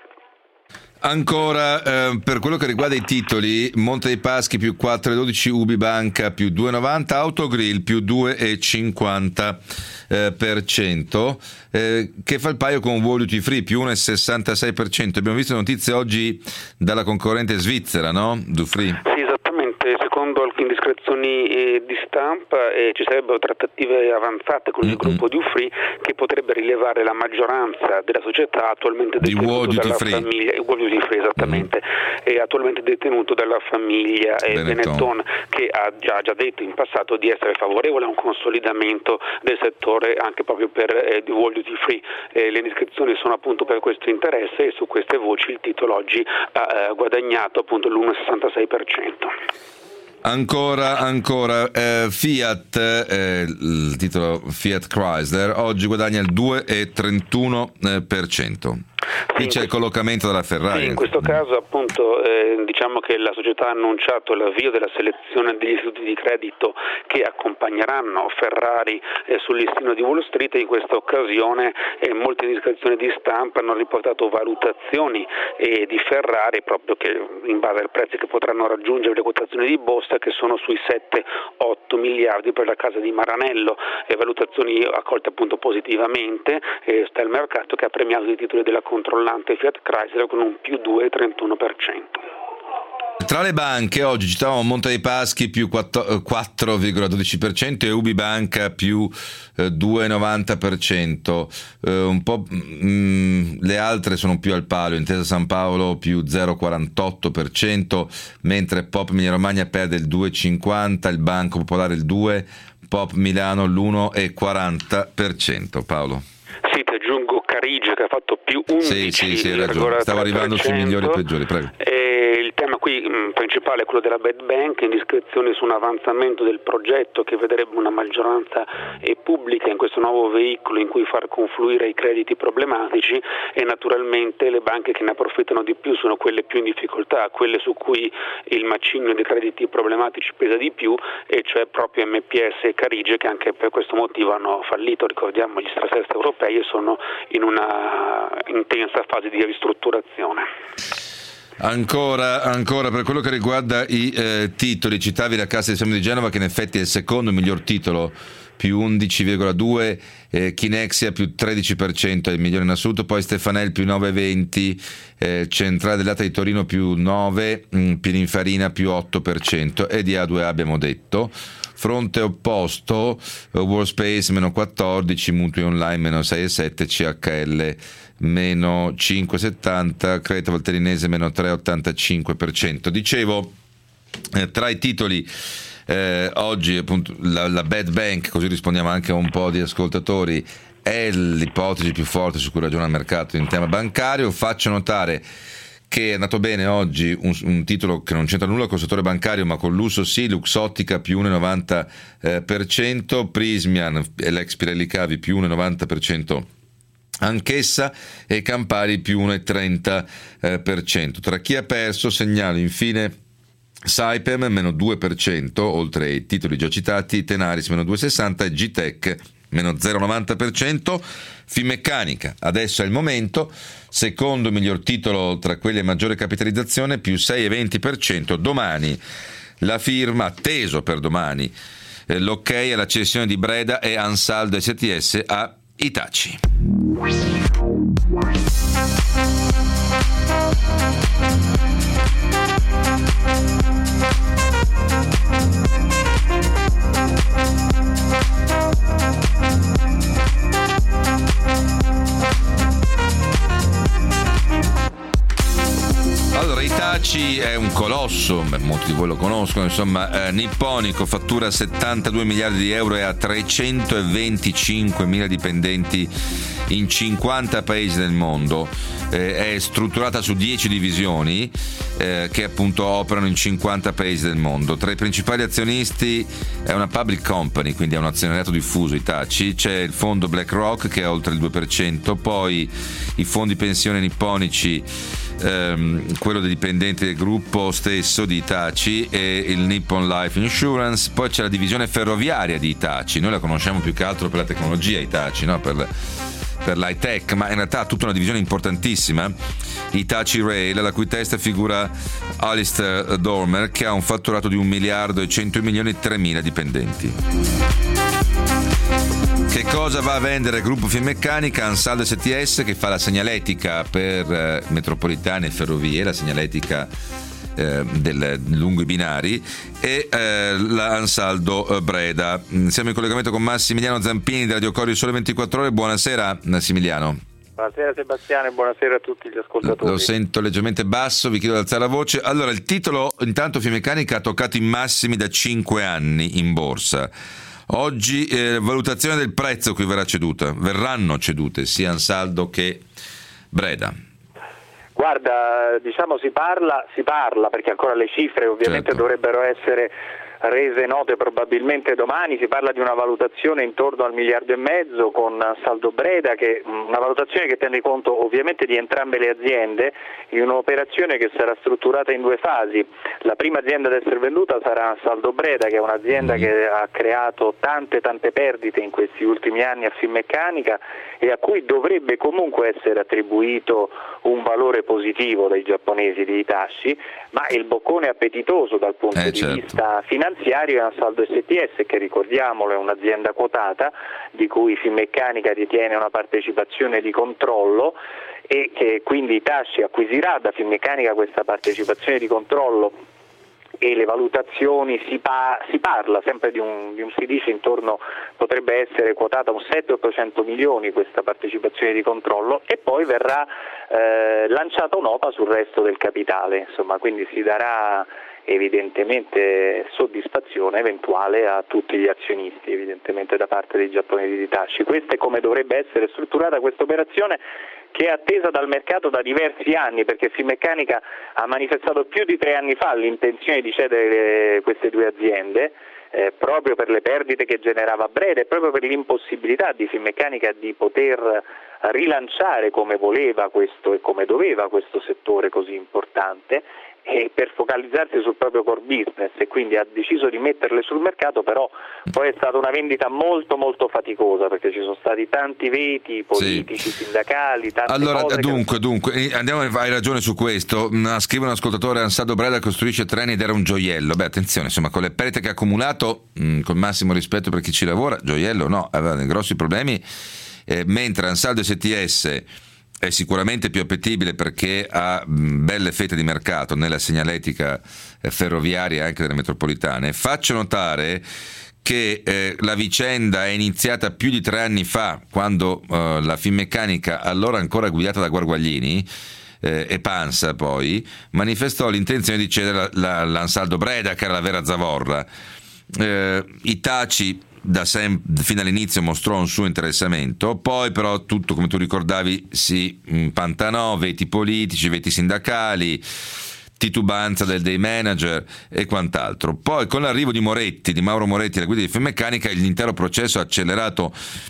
Ancora eh, per quello che riguarda i titoli, Monte dei Paschi più quattro virgola dodici, Ubibanca più due virgola novanta, Autogrill più due virgola cinquanta eh, per cento, eh, che fa il paio con World Duty Free più uno virgola sessantasei per cento. Abbiamo visto notizie oggi dalla concorrente svizzera, no? Dufry.
Sì, esattamente, secondo alcune indiscrezioni eh, di stampa eh, ci sarebbero trattative avanzate con il mm-hmm. gruppo Dufry, che potrebbe rilevare la maggioranza della società attualmente detenuta di dalla famiglia World Duty Free, esattamente, mm-hmm. è attualmente detenuto dalla famiglia eh, Benetton. Benetton, che ha già, già detto in passato di essere favorevole a un consolidamento del settore anche proprio per eh, World Duty Free. Eh, le indiscrezioni sono appunto per questo interesse, e su queste voci il titolo oggi ha eh, guadagnato appunto l'uno virgola sessantasei per cento.
Ancora, ancora, eh, Fiat, eh, il titolo Fiat Chrysler, oggi guadagna il due virgola trentuno per cento. Qui c'è il collocamento della Ferrari.
Sì, in questo caso appunto eh, diciamo che la società ha annunciato l'avvio della selezione degli istituti di credito che accompagneranno Ferrari eh, sul listino di Wall Street. In questa occasione eh, molte indiscrezioni di stampa hanno riportato valutazioni eh, di Ferrari proprio che in base ai prezzi che potranno raggiungere le quotazioni di borsa, che sono sui sette otto miliardi per la casa di Maranello, e valutazioni accolte appunto positivamente. Eh, sta il mercato che ha premiato i titoli della controllante Fiat Chrysler con un più due virgola trentuno per cento.
Tra le banche oggi citavamo Monte dei Paschi più quattro virgola dodici per cento e Ubibanca più due virgola novanta per cento. Eh, un po' mh, le altre sono più al palo. Intesa San Paolo più zero virgola quarantotto per cento, mentre Pop Emilia Romagna perde il due virgola cinquanta, il Banco Popolare il due, Pop Milano l'uno virgola quaranta per cento. Paolo.
Sì, ti aggiungo Carige che ha fatto più undici.
Sì, sì, sì, hai ragione. Stavo arrivando sui migliori e peggiori, prego.
E il tema qui mh, principale è quello della bad bank, indiscrezioni su un avanzamento del progetto che vedrebbe una maggioranza eh, pubblica in questo nuovo veicolo in cui far confluire i crediti problematici, e naturalmente le banche che ne approfittano di più sono quelle più in difficoltà, quelle su cui il macigno dei crediti problematici pesa di più, e cioè proprio M P S e Carige, che anche per questo motivo hanno fallito, ricordiamo, gli stress test europei e sono in una intensa fase di ristrutturazione.
Ancora, ancora per quello che riguarda i eh, titoli, citavi la Cassa di Risparmio di Genova che in effetti è il secondo miglior titolo, più undici virgola due, eh, Kinexia più tredici per cento è il migliore in assoluto, poi Stefanel più nove virgola venti, eh, Centrale del Latte di Torino più nove, mh, Pininfarina più otto per cento e di A due A abbiamo detto. Fronte opposto, Workspace meno quattordici, Mutui Online meno sei virgola sette, C H L meno cinque virgola settanta, Credito Valtellinese meno tre virgola ottantacinque per cento. Dicevo, eh, tra i titoli eh, oggi appunto la, la bad bank, così rispondiamo anche a un po' di ascoltatori, è l'ipotesi più forte su cui ragiona il mercato in tema bancario. Faccio notare che è andato bene oggi un, un titolo che non c'entra nulla col settore bancario ma con l'uso sì, Luxottica più uno virgola novanta per cento, Prismian e l'ex Pirelli Cavi più uno virgola novanta per cento anch'essa, e Campari più uno virgola trenta per cento. Tra chi ha perso segnalo infine Saipem meno due per cento, oltre ai titoli già citati, Tenaris meno due virgola sessanta e G-Tech meno zero virgola novanta per cento. Finmeccanica, adesso è il momento, secondo miglior titolo tra quelli a maggiore capitalizzazione, più sei virgola venti per cento. Domani la firma, atteso per domani, eh, l'ok alla cessione di Breda e Ansaldo S T S a Hitachi. Allora, Hitachi è un colosso, beh, molti di voi lo conoscono, insomma, eh, nipponico, fattura settantadue miliardi di euro e ha trecentoventicinquemila dipendenti in cinquanta paesi del mondo. Eh, è strutturata su dieci divisioni eh, che appunto operano in cinquanta paesi del mondo. Tra i principali azionisti è una public company, quindi è un azionariato diffuso Hitachi, c'è il fondo BlackRock che ha oltre il due per cento, poi i fondi pensione nipponici, ehm, quello dei dipendenti del gruppo stesso di Hitachi e il Nippon Life Insurance, poi c'è la divisione ferroviaria di Hitachi, noi la conosciamo più che altro per la tecnologia Hitachi, no? per, per l'high tech, ma in realtà ha tutta una divisione importantissima, Hitachi Rail, alla cui testa figura Alistair Dormer, che ha un fatturato di un miliardo e cento milioni e tremila dipendenti. Che cosa va a vendere il gruppo Finmeccanica? Ansaldo S T S, che fa la segnaletica per eh, metropolitane e ferrovie, la segnaletica eh, del, lungo i binari, e eh, la Ansaldo eh, Breda. Siamo in collegamento con Massimiliano Zampini di Radio Corio Sole ventiquattro Ore. Buonasera Massimiliano.
Buonasera Sebastiano e buonasera a tutti gli ascoltatori.
Lo sento leggermente basso, vi chiedo di alzare la voce. Allora, il titolo, intanto Finmeccanica ha toccato i massimi da cinque anni in borsa. Oggi eh, valutazione del prezzo qui verrà ceduta, verranno cedute sia Ansaldo che Breda.
Guarda, diciamo si parla, si parla perché ancora le cifre ovviamente certo. dovrebbero essere rese note probabilmente domani, si parla di una valutazione intorno al miliardo e mezzo con Ansaldo Breda, che una valutazione che tiene conto ovviamente di entrambe le aziende in un'operazione che sarà strutturata in due fasi. La prima azienda ad essere venduta sarà Ansaldo Breda, che è un'azienda che ha creato tante tante perdite in questi ultimi anni a Finmeccanica e a cui dovrebbe comunque essere attribuito un valore positivo dai giapponesi di Hitachi, ma il boccone appetitoso dal punto
eh,
di
certo.
vista finanziario è Ansaldo S T S, che ricordiamolo è un'azienda quotata di cui Finmeccanica detiene una partecipazione di controllo e che quindi Hitachi acquisirà da Finmeccanica questa partecipazione di controllo, e le valutazioni si, pa- si parla sempre di un, di un si dice intorno, potrebbe essere quotata un settecento ottocento milioni questa partecipazione di controllo, e poi verrà eh, lanciata un'O P A sul resto del capitale, insomma, quindi si darà evidentemente soddisfazione eventuale a tutti gli azionisti, evidentemente da parte dei giapponesi di Hitachi. Questa è come dovrebbe essere strutturata questa operazione, che è attesa dal mercato da diversi anni, perché Finmeccanica ha manifestato più di tre anni fa l'intenzione di cedere queste due aziende, eh, proprio per le perdite che generava Breda e proprio per l'impossibilità di Finmeccanica di poter rilanciare come voleva questo e come doveva questo settore così importante, e per focalizzarsi sul proprio core business, e quindi ha deciso di metterle sul mercato. Però poi è stata una vendita molto molto faticosa, perché ci sono stati tanti veti politici, sì, sindacali, tante
allora
cose
dunque,
che...
dunque andiamo, hai ragione su questo. Scrive un ascoltatore: Ansaldo Breda costruisce treni ed era un gioiello. Beh, attenzione, insomma, con le perdite che ha accumulato, mh, con massimo rispetto per chi ci lavora, gioiello no, aveva dei grossi problemi, eh, mentre Ansaldo S T S è sicuramente più appetibile perché ha belle fette di mercato nella segnaletica ferroviaria e anche delle metropolitane. Faccio notare che eh, la vicenda è iniziata più di tre anni fa, quando eh, la Finmeccanica, allora ancora guidata da Guarguaglini eh, e Pansa, poi manifestò l'intenzione di cedere la, la, l'Ansaldo Breda, che era la vera zavorra. eh, Hitachi da sempre, fino all'inizio mostrò un suo interessamento, poi però tutto, come tu ricordavi, si impantanò, veti politici, veti sindacali, titubanza del day manager e quant'altro. Poi con l'arrivo di Moretti, di Mauro Moretti alla guida di Finmeccanica, l'intero processo ha accelerato.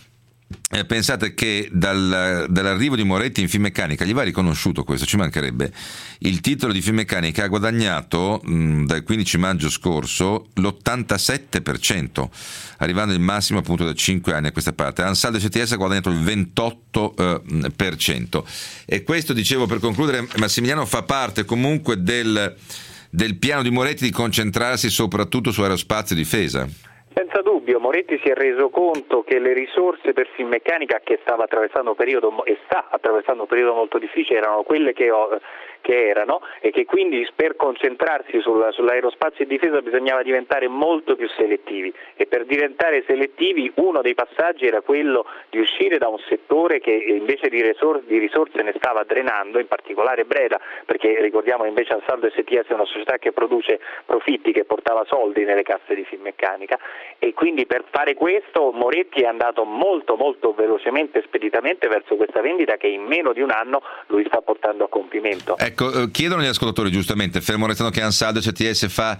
Eh, pensate che dal, dall'arrivo di Moretti in Finmeccanica, gli va riconosciuto questo, ci mancherebbe, il titolo di Finmeccanica ha guadagnato mh, dal quindici maggio scorso l'ottantasette per cento, arrivando al massimo appunto da cinque anni a questa parte. Ansaldo S T S ha guadagnato il ventotto per cento. E questo, dicevo, per concludere, Massimiliano, fa parte comunque del, del piano di Moretti di concentrarsi soprattutto su aerospazio e difesa.
Senza dubbio, Moretti si è reso conto che le risorse per Finmeccanica, che stava attraversando un periodo e sta attraversando un periodo molto difficile, erano quelle che, ho, che erano, e che quindi per concentrarsi sul, sull'aerospazio e difesa bisognava diventare molto più selettivi, e per diventare selettivi uno dei passaggi era quello di uscire da un settore che invece di, risor- di risorse ne stava drenando, in particolare Breda, perché ricordiamo invece Ansaldo S T S è una società che produce profitti, che portava soldi nelle casse di Finmeccanica. E quindi per fare questo Moretti è andato molto molto velocemente e speditamente verso questa vendita, che in meno di un anno lui sta portando a compimento.
Ecco, chiedono gli ascoltatori, giustamente, fermo restando che Ansaldo S T S fa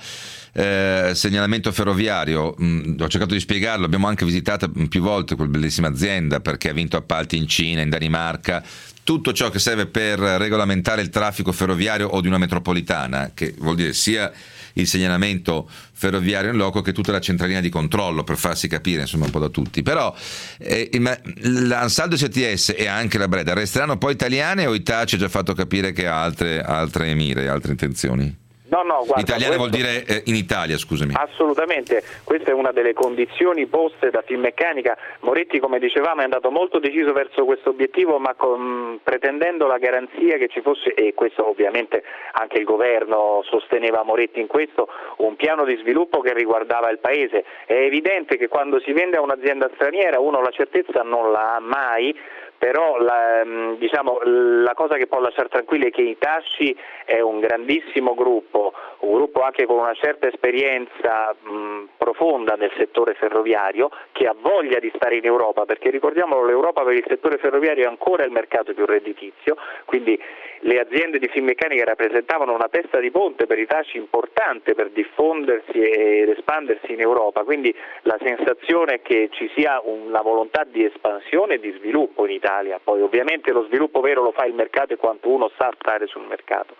eh, segnalamento ferroviario. Mm, ho cercato di spiegarlo, abbiamo anche visitato più volte quella bellissima azienda, perché ha vinto appalti in Cina, in Danimarca, tutto ciò che serve per regolamentare il traffico ferroviario o di una metropolitana, che vuol dire sia il segnalamento ferroviario in loco che tutta la centralina di controllo, per farsi capire insomma un po' da tutti. Però eh, l'Ansaldo S T S e anche la Breda resteranno poi italiane, o Hitachi ha già fatto capire che ha altre, altre mire, altre intenzioni?
No, no, guarda,
italiane
questo...
vuol dire eh, in Italia, scusami.
Assolutamente, questa è una delle condizioni poste da Finmeccanica. Moretti, come dicevamo, è andato molto deciso verso questo obiettivo, ma con, pretendendo la garanzia che ci fosse, e questo ovviamente anche il governo sosteneva Moretti in questo, un piano di sviluppo che riguardava il paese. È evidente che quando si vende a un'azienda straniera uno la certezza non la ha mai, però la, diciamo, la cosa che può lasciare tranquilli è che Hitachi è un grandissimo gruppo, un gruppo anche con una certa esperienza mh, profonda nel settore ferroviario, che ha voglia di stare in Europa, perché ricordiamolo, l'Europa per il settore ferroviario è ancora il mercato più redditizio, quindi le aziende di Finmeccanica rappresentavano una testa di ponte per Hitachi importante per diffondersi ed espandersi in Europa, quindi la sensazione è che ci sia una volontà di espansione e di sviluppo in Italia. Poi ovviamente lo sviluppo vero lo fa il mercato e quanto uno sa stare sul mercato.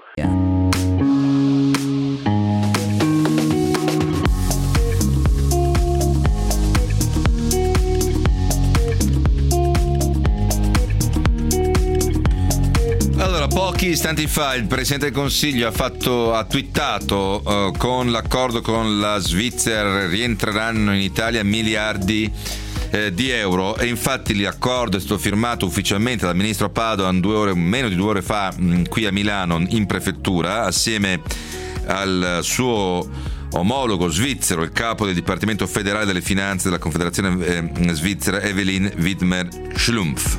Allora, pochi istanti fa il Presidente del Consiglio ha fatto, ha twittato uh, con l'accordo con la Svizzera rientreranno in Italia miliardi eh, di euro, e infatti l'accordo è stato firmato ufficialmente dal ministro Padoan due ore, meno di due ore fa mh, qui a Milano in prefettura, assieme al suo omologo svizzero, il capo del Dipartimento Federale delle Finanze della Confederazione eh, Svizzera, Evelyn Widmer-Schlumpf.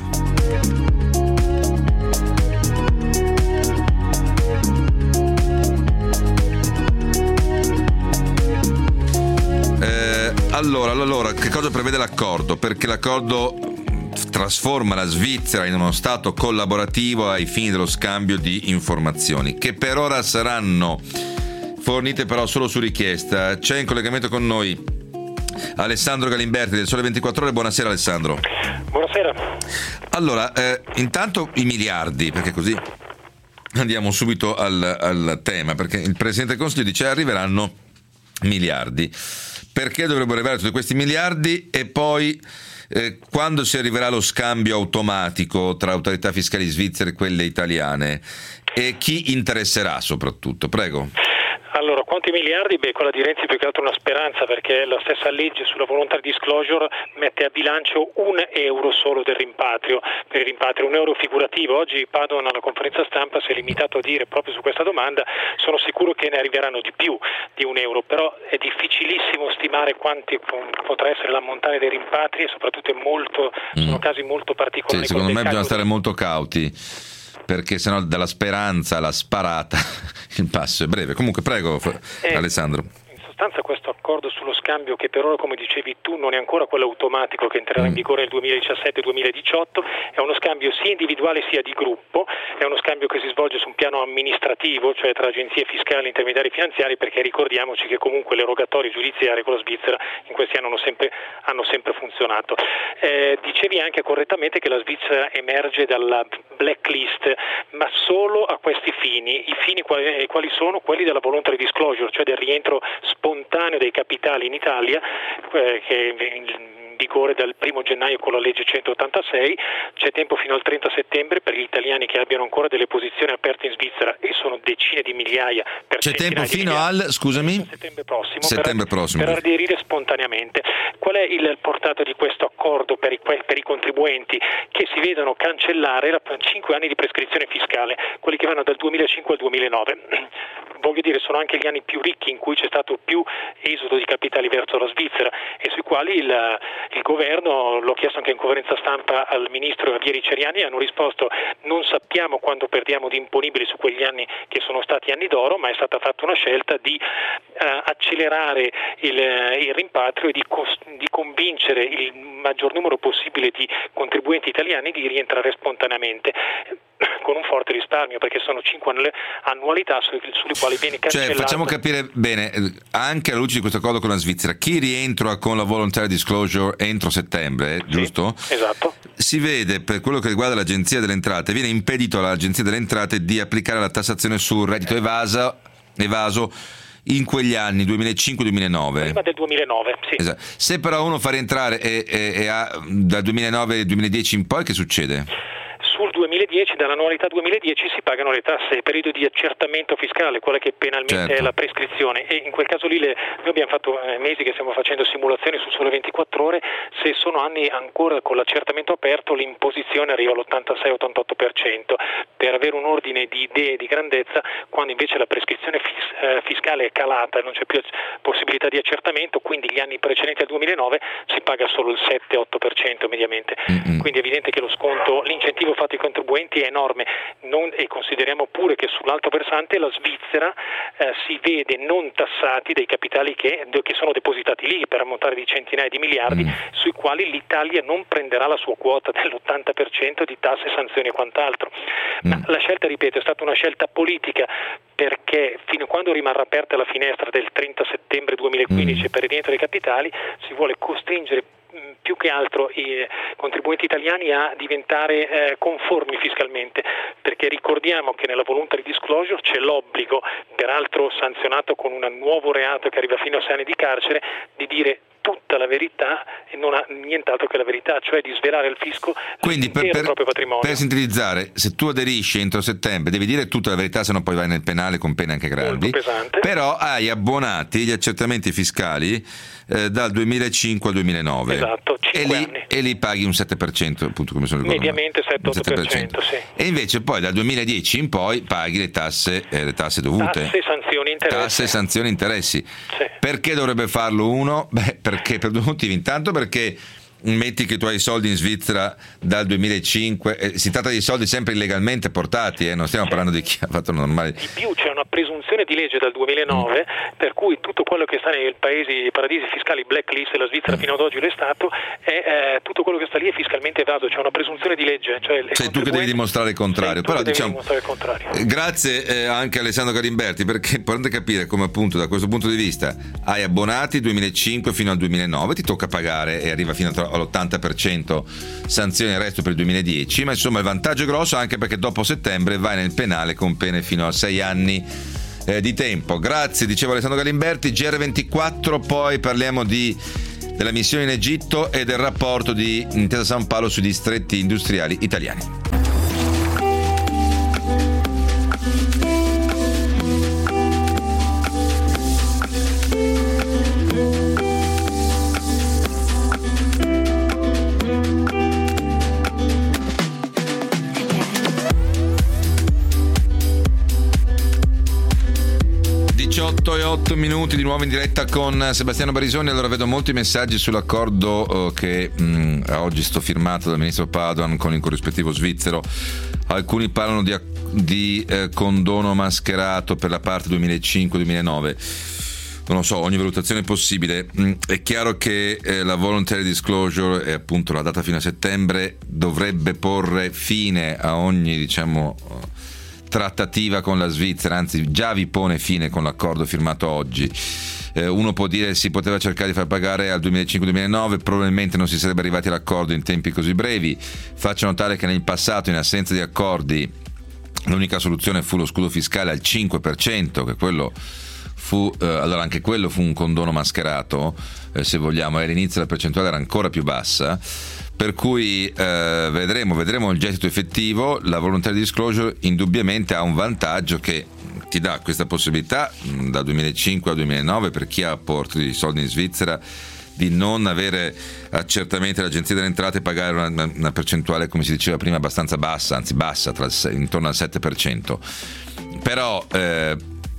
Allora, che cosa prevede l'accordo? Perché l'accordo trasforma la Svizzera in uno stato collaborativo ai fini dello scambio di informazioni, che per ora saranno fornite però solo su richiesta. C'è in collegamento con noi Alessandro Galimberti del Sole ventiquattro Ore. Buonasera Alessandro.
Buonasera.
Allora, eh, intanto i miliardi, perché così andiamo subito al, al tema, perché il Presidente del Consiglio dice arriveranno miliardi. Perché dovrebbero arrivare tutti questi miliardi? E poi eh, quando si arriverà allo scambio automatico tra autorità fiscali svizzere e quelle italiane? E chi interesserà soprattutto? Prego.
Allora, quanti miliardi? Beh, quella di Renzi più che altro una speranza, perché la stessa legge sulla voluntary disclosure mette a bilancio un euro solo del rimpatrio, per il rimpatrio, un euro figurativo. Oggi Padoan alla conferenza stampa si è limitato a dire proprio su questa domanda, sono sicuro che ne arriveranno di più di un euro, però è difficilissimo stimare quanti potrà essere l'ammontare dei rimpatri e soprattutto è molto, sono casi molto particolari.
Sì, secondo me bisogna stare molto cauti, perché sennò dalla speranza alla sparata il passo è breve. Comunque prego eh, Alessandro.
In sostanza questo accordo sullo scambio, che per ora, come dicevi tu, non è ancora quello automatico che entrerà in vigore nel duemiladiciassette duemiladiciotto, è uno scambio sia individuale sia di gruppo, è uno scambio che si svolge su un piano amministrativo, cioè tra agenzie fiscali e intermediari finanziari, perché ricordiamoci che comunque le rogatorie giudiziarie con la Svizzera in questi anni hanno sempre, hanno sempre funzionato. Eh, dicevi anche correttamente che la Svizzera emerge dalla blacklist, ma solo a questi fini. I fini quali, quali sono? Quelli della voluntary disclosure, cioè del rientro spontaneo dei capitali in Italia, eh, che in vigore dal primo gennaio con la legge centottantasei. C'è tempo fino al trenta settembre per gli italiani che abbiano ancora delle posizioni aperte in Svizzera, e sono decine di migliaia. Per
C'è tempo fino al, scusami?
Settembre prossimo,
settembre
per,
prossimo.
per aderire spontaneamente. Qual è il portato di questo accordo per i, per i contribuenti? Che si vedono cancellare la, cinque anni di prescrizione fiscale, quelli che vanno dal duemilacinque al duemilanove. Voglio dire, sono anche gli anni più ricchi in cui c'è stato più esodo di capitali verso la Svizzera e sui quali il, il governo, l'ho chiesto anche in conferenza stampa al ministro Javier Ceriani, hanno risposto: non sappiamo quanto perdiamo di imponibili su quegli anni che sono stati anni d'oro, ma è stata fatta una scelta di uh, accelerare il, il rimpatrio e di, cos- di convincere il maggior numero possibile di contribuenti italiani di rientrare spontaneamente, con un forte risparmio, perché sono cinque annualità su, sulle quali viene cancellato.
Cioè, facciamo capire bene, anche alla luce di questo accordo con la Svizzera, chi rientra con la voluntary disclosure entro settembre, sì, giusto?
Esatto.
Si vede, per quello che riguarda l'Agenzia delle Entrate, viene impedito all'Agenzia delle Entrate di applicare la tassazione sul reddito evasa, evaso in quegli anni duemilacinque duemilanove.
Prima del duemilanove, sì.
Esatto. Se però uno fa rientrare e, e, e ha dal duemilanove al duemiladieci in poi, che succede?
Sul duemiladieci, dall'annualità duemiladieci si pagano le tasse, periodo di accertamento fiscale, quella che penalmente certo. è la prescrizione, e in quel caso lì le, noi abbiamo fatto eh, mesi che stiamo facendo simulazioni su Sole ventiquattro Ore, se sono anni ancora con l'accertamento aperto l'imposizione arriva all'ottantasei ottantotto per cento, per avere un ordine di idee di grandezza, quando invece la prescrizione fis, eh, fiscale è calata e non c'è più possibilità di accertamento, quindi gli anni precedenti al duemilanove si paga solo il sette otto per cento mediamente, mm-hmm. quindi è evidente che lo sconto, l'incentivo fatto ai contribuenti è enorme. Non, e consideriamo pure che sull'altro versante la Svizzera eh, si vede non tassati dei capitali che, che sono depositati lì per ammontare di centinaia di miliardi, mm. sui quali l'Italia non prenderà la sua quota dell'ottanta per cento di tasse, sanzioni e quant'altro. Mm. Ma la scelta, ripeto, è stata una scelta politica, perché fino a quando rimarrà aperta la finestra del trenta settembre duemilaquindici mm. per il rientro dei capitali, si vuole costringere più che altro i contribuenti italiani a diventare eh, conformi fiscalmente, perché ricordiamo che nella voluntary disclosure c'è l'obbligo, peraltro sanzionato con un nuovo reato che arriva fino a sei anni di carcere, di dire tutta la verità e non ha nient'altro che la verità, cioè di svelare al fisco
Quindi per, per,
il proprio patrimonio.
Per sintetizzare, se tu aderisci entro settembre devi dire tutta la verità, se no poi vai nel penale con pene anche gravi.
Molto pesante.
Però hai abbonati gli accertamenti fiscali eh, dal duemilacinque al duemilanove.
Esatto,
e
cinque
lì,
anni.
E lì paghi un sette per cento, appunto, come sono ricordato.
Mediamente sette otto per cento, sì.
E invece poi dal duemiladieci in poi paghi le tasse, eh, le tasse dovute.
Tasse, sanzioni, interessi.
Tasse, sanzioni, interessi.
Sì.
Perché dovrebbe farlo uno? Beh, perché per due motivi. Intanto perché metti che tu hai i soldi in Svizzera dal duemilacinque, eh, si tratta di soldi sempre illegalmente portati, eh, non stiamo parlando di chi ha fatto normale.
Di più, c'è una presunzione di legge dal duemilanove mm. per cui tutto quello che sta nei paesi, paradisi fiscali blacklist, e la Svizzera mm. fino ad oggi lo è stato, è eh, tutto quello che sta lì è fiscalmente evaso, c'è una presunzione di legge. Cioè
sei tu che devi dimostrare il contrario. Però diciamo,
il contrario.
Eh, grazie eh, anche a Alessandro Galimberti, perché è importante capire come appunto da questo punto di vista hai abbonati duemilacinque fino al duemilanove, ti tocca pagare e arriva fino all'ottanta per cento sanzioni e resto per il duemiladieci, ma insomma il vantaggio è grosso anche perché dopo settembre vai nel penale con pene fino a sei anni eh, di tempo. Grazie, diceva Alessandro Galimberti. G R ventiquattro, poi parliamo di della missione in Egitto e del rapporto di Intesa San Paolo sui distretti industriali italiani. diciotto e otto minuti di nuovo in diretta con Sebastiano Barisoni. Allora, vedo molti messaggi sull'accordo che mh, oggi sto firmato dal ministro Padoan con il corrispettivo svizzero. Alcuni parlano di, di eh, condono mascherato per la parte duemilacinque duemilanove. Non lo so, ogni valutazione è possibile. È chiaro che eh, la voluntary disclosure e appunto la data fino a settembre dovrebbe porre fine a ogni, diciamo, trattativa con la Svizzera, anzi già vi pone fine con l'accordo firmato oggi. Eh, uno può dire si poteva cercare di far pagare al duemilacinque duemilanove, probabilmente non si sarebbe arrivati all'accordo in tempi così brevi. Faccio notare che nel passato, in assenza di accordi, l'unica soluzione fu lo scudo fiscale al cinque per cento, che quello fu eh, allora anche quello fu un condono mascherato, eh, se vogliamo, e all'inizio la percentuale era ancora più bassa. Per cui eh, vedremo, vedremo il gettito effettivo. La voluntary disclosure indubbiamente ha un vantaggio che ti dà questa possibilità mh, da duemilacinque al duemilanove, per chi ha apporti di soldi in Svizzera, di non avere accertamenti all'Agenzia delle Entrate e pagare una, una percentuale, come si diceva prima, abbastanza bassa, anzi bassa, tra il, intorno al sette per cento. Però eh,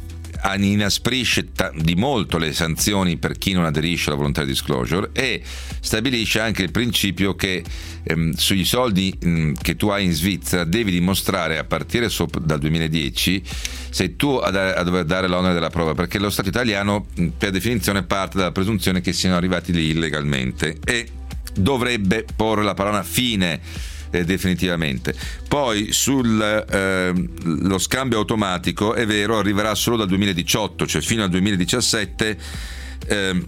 inasprisce ta- di molto le sanzioni per chi non aderisce alla voluntary disclosure e stabilisce anche il principio che ehm, sugli soldi mh, che tu hai in Svizzera devi dimostrare a partire sopra, dal duemiladieci sei tu a, da- a dover dare l'onere della prova, perché lo Stato italiano mh, per definizione parte dalla presunzione che siano arrivati lì illegalmente e dovrebbe porre la parola fine Eh, definitivamente. Poi sul eh, lo scambio automatico, è vero, arriverà solo dal duemiladiciotto, cioè fino al duemiladiciassette eh,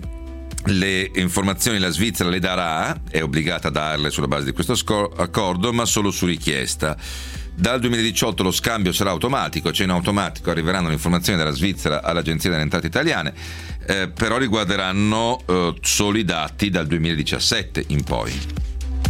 le informazioni la Svizzera le darà, è obbligata a darle sulla base di questo sco- accordo, ma solo su richiesta. Dal duemiladiciotto lo scambio sarà automatico, cioè in automatico arriveranno le informazioni dalla Svizzera all'Agenzia delle Entrate italiane, eh, però riguarderanno eh, solo i dati dal duemiladiciassette in poi.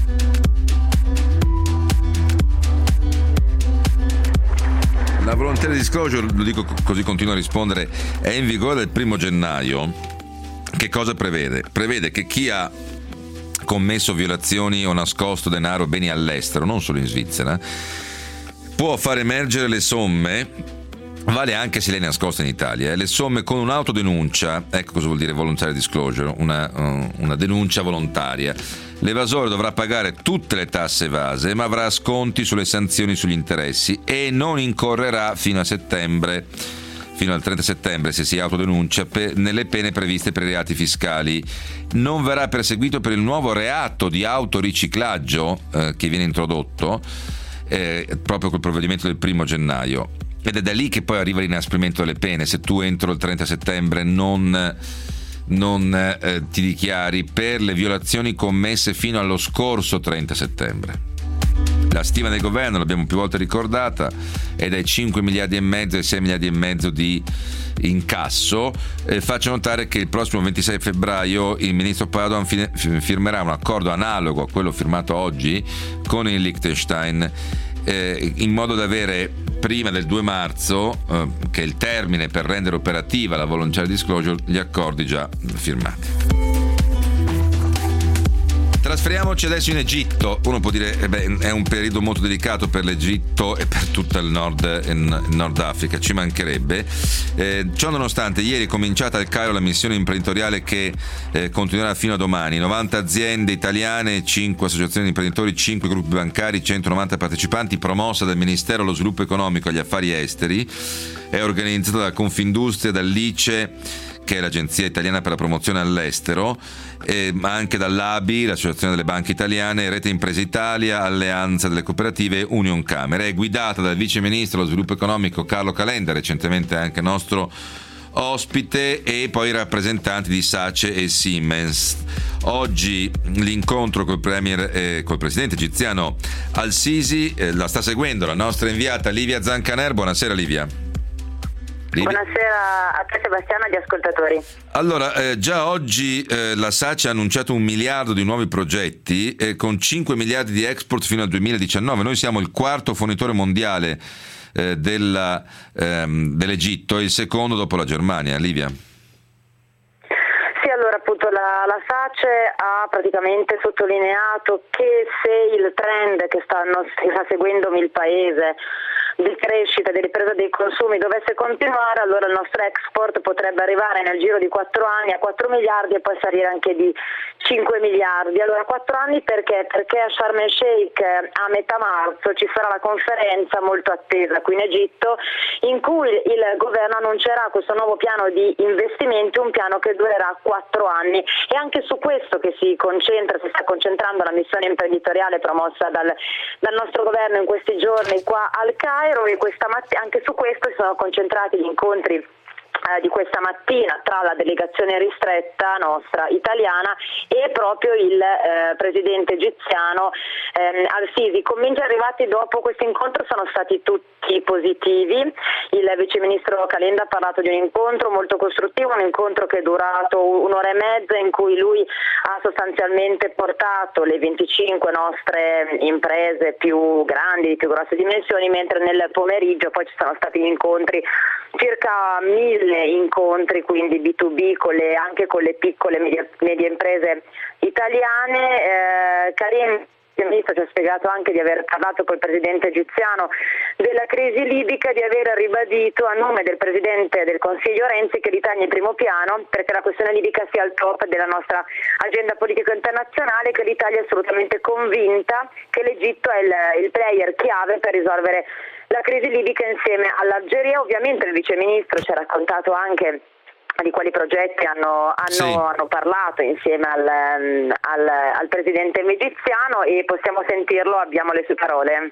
La voluntary disclosure, lo dico così continuo a rispondere, è in vigore dal primo gennaio. Che cosa prevede? Prevede che chi ha commesso violazioni o nascosto denaro o beni all'estero, non solo in Svizzera, può far emergere le somme, vale anche se le ha nascoste in Italia, eh, le somme con un'autodenuncia. Ecco cosa vuol dire voluntary disclosure, una, uh, una denuncia volontaria. L'evasore dovrà pagare tutte le tasse evase, ma avrà sconti sulle sanzioni sugli interessi e non incorrerà fino a settembre, fino al trenta settembre, se si autodenuncia, per, nelle pene previste per i reati fiscali. Non verrà perseguito per il nuovo reato di autoriciclaggio eh, che viene introdotto eh, proprio col provvedimento del primo gennaio. Ed è da lì che poi arriva l'inasprimento delle pene, se tu entro il trenta settembre non... non eh, ti dichiari per le violazioni commesse fino allo scorso trenta settembre. La stima del governo, l'abbiamo più volte ricordata, è dai cinque miliardi e mezzo ai sei miliardi e mezzo di incasso. Eh, faccio notare che il prossimo ventisei febbraio il ministro Padoan fi- firmerà un accordo analogo a quello firmato oggi con il Liechtenstein, eh, in modo da avere prima del due marzo, eh, che è il termine per rendere operativa la voluntary disclosure, gli accordi già firmati. Trasferiamoci adesso in Egitto. Uno può dire eh beh, è un periodo molto delicato per l'Egitto e per tutto il Nord, il Nord Africa, ci mancherebbe. Eh, ciò nonostante, ieri è cominciata al Cairo la missione imprenditoriale che eh, continuerà fino a domani. novanta aziende italiane, cinque associazioni di imprenditori, cinque gruppi bancari, centonovanta partecipanti, promossa dal Ministero dello Sviluppo Economico e agli Affari Esteri. È organizzata da Confindustria, dall'I C E, che è l'Agenzia Italiana per la Promozione all'Estero, eh, ma anche dall'A B I, l'Associazione delle Banche Italiane, Rete Imprese Italia, Alleanza delle Cooperative, Union Camere. È guidata dal Vice Ministro dello Sviluppo Economico Carlo Calenda, recentemente anche nostro ospite, e poi rappresentanti di SACE e Siemens. Oggi l'incontro col premier eh, col presidente egiziano Al-Sisi eh, la sta seguendo la nostra inviata Livia Zancaner. Buonasera Livia.
Buonasera a te Sebastiano e agli ascoltatori.
Allora, eh, già oggi eh, la SACE ha annunciato un miliardo di nuovi progetti eh, con cinque miliardi di export fino al duemiladiciannove. Noi siamo il quarto fornitore mondiale eh, della, ehm, dell'Egitto e il secondo dopo la Germania. Livia.
Sì, allora appunto la, la SACE ha praticamente sottolineato che se il trend che stanno, sta seguendo il paese di crescita, di ripresa dei consumi dovesse continuare, allora il nostro export potrebbe arrivare nel giro di quattro anni a quattro miliardi e poi salire anche di cinque miliardi. Allora quattro anni perché? Perché a Sharm el Sheikh a metà marzo ci sarà la conferenza molto attesa qui in Egitto in cui il governo annuncerà questo nuovo piano di investimenti, un piano che durerà quattro anni. E anche su questo che si concentra, si sta concentrando la missione imprenditoriale promossa dal, dal nostro governo in questi giorni qua al Cairo. E questa mattina anche su questo si sono concentrati gli incontri eh, di questa mattina tra la delegazione ristretta nostra italiana e proprio il eh, presidente egiziano eh, Al-Sisi. I commenti arrivati dopo questo incontro sono stati tutti positivi. Il viceministro Calenda ha parlato di un incontro molto costruttivo, un incontro che è durato un'ora e mezza in cui lui ha sostanzialmente portato le venticinque nostre imprese più grandi, di più grosse dimensioni, mentre nel pomeriggio poi ci sono stati gli incontri, circa mille incontri, quindi B due B con le, anche con le piccole e medie, medie imprese italiane. Eh, Karim, il ministro, ci ha spiegato anche di aver parlato col presidente egiziano della crisi libica, di aver ribadito a nome del presidente del Consiglio Renzi che l'Italia è in primo piano perché la questione libica sia al top della nostra agenda politica internazionale, che l'Italia è assolutamente convinta che l'Egitto è il, il player chiave per risolvere la crisi libica insieme all'Algeria. Ovviamente il vice ministro ci ha raccontato anche di quali progetti hanno, hanno, sì. hanno parlato insieme al, al, al presidente egiziano e possiamo sentirlo, abbiamo le sue parole.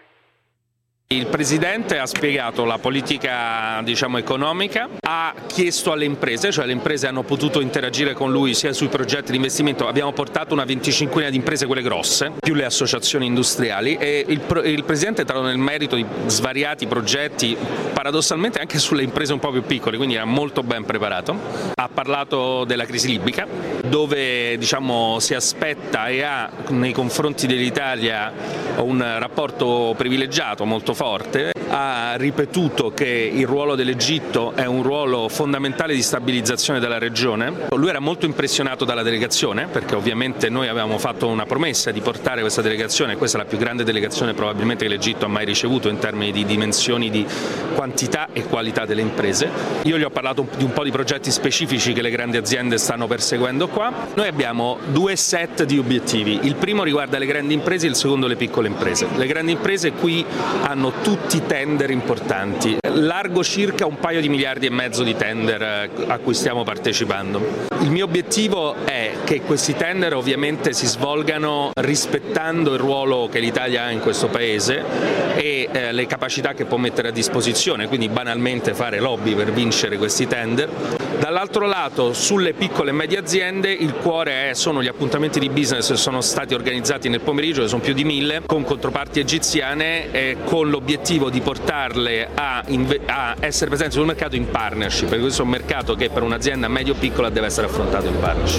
Il Presidente ha spiegato la politica, diciamo, economica, ha chiesto alle imprese, cioè le imprese hanno potuto interagire con lui sia sui progetti di investimento, abbiamo portato una venticinquina di imprese, quelle grosse, più le associazioni industriali, e il, il Presidente è entrato nel merito di svariati progetti, paradossalmente anche sulle imprese un po' più piccole, quindi era molto ben preparato. Ha parlato della crisi libica, dove diciamo, si aspetta e ha nei confronti dell'Italia un rapporto privilegiato, molto forte. Ha ripetuto che il ruolo dell'Egitto è un ruolo fondamentale di stabilizzazione della regione. Lui era molto impressionato dalla delegazione, perché ovviamente noi avevamo fatto una promessa di portare questa delegazione, questa è la più grande delegazione probabilmente che l'Egitto ha mai ricevuto in termini di dimensioni, di quantità e qualità delle imprese. Io gli ho parlato di un po' di progetti specifici che le grandi aziende stanno perseguendo qua. Noi abbiamo due set di obiettivi, il primo riguarda le grandi imprese, il secondo le piccole imprese. Le grandi imprese qui hanno tutti tender importanti, largo circa un paio di miliardi e mezzo di tender a cui stiamo partecipando. Il mio obiettivo è che questi tender ovviamente si svolgano rispettando il ruolo che l'Italia ha in questo paese e eh, le capacità che può mettere a disposizione, quindi banalmente fare lobby per vincere questi tender. Dall'altro lato, sulle piccole e medie aziende il cuore è, sono gli appuntamenti di business che sono stati organizzati nel pomeriggio, che sono più di mille, con controparti egiziane, e con l'obiettivo di portarle a, inve- a essere presenti sul mercato in partnership, perché questo è un mercato che per un'azienda medio-piccola deve essere affrontato in partnership.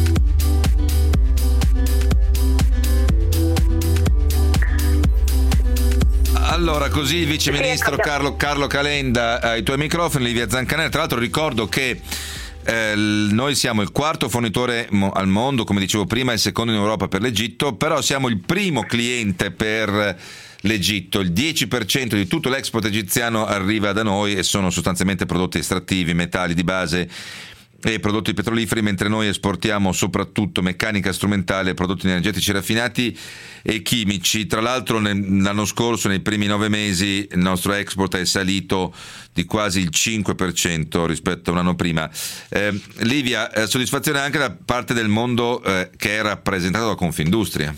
Allora, così il vice ministro Carlo, Carlo Calenda ai tuoi microfoni, Livia Zancaner. Tra l'altro ricordo che Eh, noi siamo il quarto fornitore mo- al mondo, come dicevo prima, e il secondo in Europa per l'Egitto, però siamo il primo cliente per l'Egitto. Il dieci per cento di tutto l'export egiziano arriva da noi e sono sostanzialmente prodotti estrattivi, metalli di base e prodotti petroliferi, mentre noi esportiamo soprattutto meccanica strumentale, prodotti energetici raffinati e chimici. Tra l'altro nel, l'anno scorso, nei primi nove mesi, il nostro export è salito di quasi il cinque per cento rispetto a un anno prima. Eh, Livia, eh, soddisfazione anche da parte del mondo eh, che è rappresentato da Confindustria.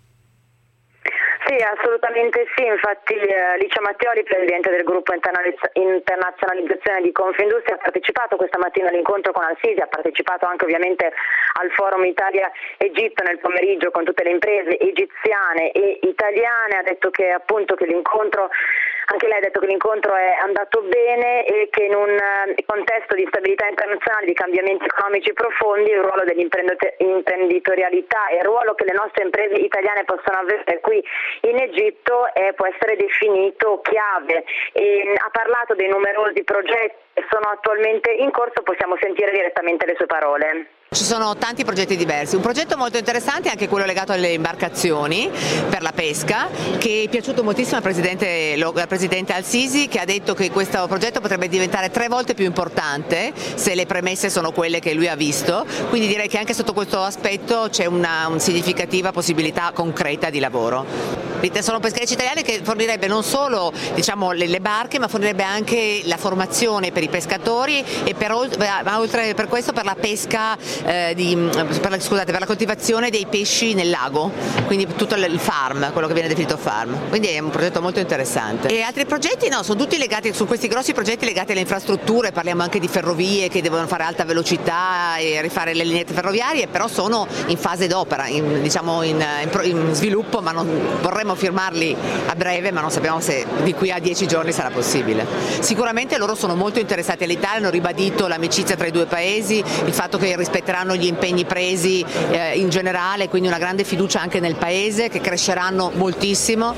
Sì, assolutamente sì, infatti eh, Licia Mattioli, presidente del gruppo internazionalizzazione di Confindustria, ha partecipato questa mattina all'incontro con Al-Sisi, ha partecipato anche ovviamente al forum Italia-Egitto nel pomeriggio con tutte le imprese egiziane e italiane, ha detto che appunto che l'incontro Anche lei ha detto che l'incontro è andato bene e che in un contesto di stabilità internazionale, di cambiamenti economici profondi, il ruolo dell'imprenditorialità e il ruolo che le nostre imprese italiane possono avere qui in Egitto è, può essere definito chiave. E ha parlato dei numerosi progetti che sono attualmente in corso, possiamo sentire direttamente le sue parole.
Ci sono tanti progetti diversi, un progetto molto interessante è anche quello legato alle imbarcazioni per la pesca, che è piaciuto moltissimo al presidente, al presidente Al-Sisi, che ha detto che questo progetto potrebbe diventare tre volte più importante se le premesse sono quelle che lui ha visto, quindi direi che anche sotto questo aspetto c'è una, una significativa possibilità concreta di lavoro. Sono pescherecci italiani che fornirebbe non solo diciamo, le, le barche, ma fornirebbe anche la formazione per i pescatori e per, ma oltre per questo per la pesca Eh, di, per, la, scusate, per la coltivazione dei pesci nel lago, quindi tutto il farm, quello che viene definito farm, quindi è un progetto molto interessante. E altri progetti no, sono tutti legati, su questi grossi progetti legati alle infrastrutture, parliamo anche di ferrovie che devono fare alta velocità e rifare le lineette ferroviarie, però sono in fase d'opera, in, diciamo in, in, in sviluppo, ma non, vorremmo firmarli a breve, ma non sappiamo se di qui a dieci giorni sarà possibile. Sicuramente loro sono molto interessati all'Italia, hanno ribadito l'amicizia tra i due paesi, il fatto che rispetteranno gli impegni presi eh, in generale, quindi una grande fiducia anche nel paese, che cresceranno moltissimo.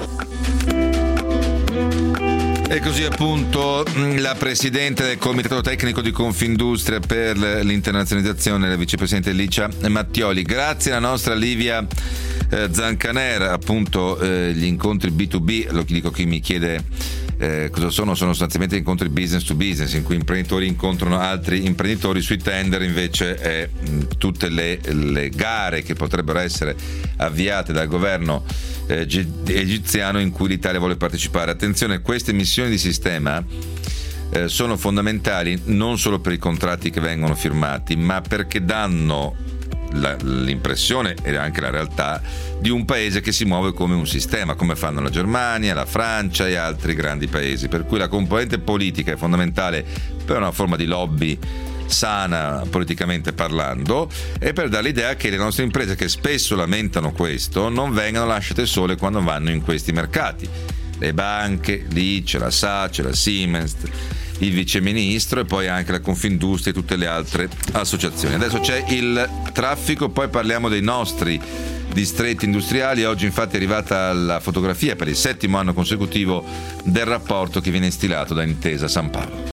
E così appunto la Presidente del Comitato Tecnico di Confindustria per l'internazionalizzazione, la Vicepresidente Licia Mattioli. Grazie alla nostra Livia eh, Zancaner, appunto eh, gli incontri B due B, lo dico chi mi chiede Eh, cosa sono? Sono sostanzialmente incontri business to business in cui imprenditori incontrano altri imprenditori. Sui tender invece è mh, tutte le, le gare che potrebbero essere avviate dal governo eh, egiziano in cui l'Italia vuole partecipare. Attenzione, queste missioni di sistema eh, sono fondamentali non solo per i contratti che vengono firmati, ma perché danno La, l'impressione e anche la realtà di un paese che si muove come un sistema, come fanno la Germania, la Francia e altri grandi paesi, per cui la componente politica è fondamentale per una forma di lobby sana politicamente parlando e per dare l'idea che le nostre imprese, che spesso lamentano questo, non vengano lasciate sole quando vanno in questi mercati. Le banche, lì c'è la S A, c'è la Siemens, il viceministro e poi anche la Confindustria e tutte le altre associazioni. Adesso c'è il traffico, poi parliamo dei nostri distretti industriali. Oggi infatti è arrivata la fotografia per il settimo anno consecutivo del rapporto che viene stilato da Intesa San Paolo.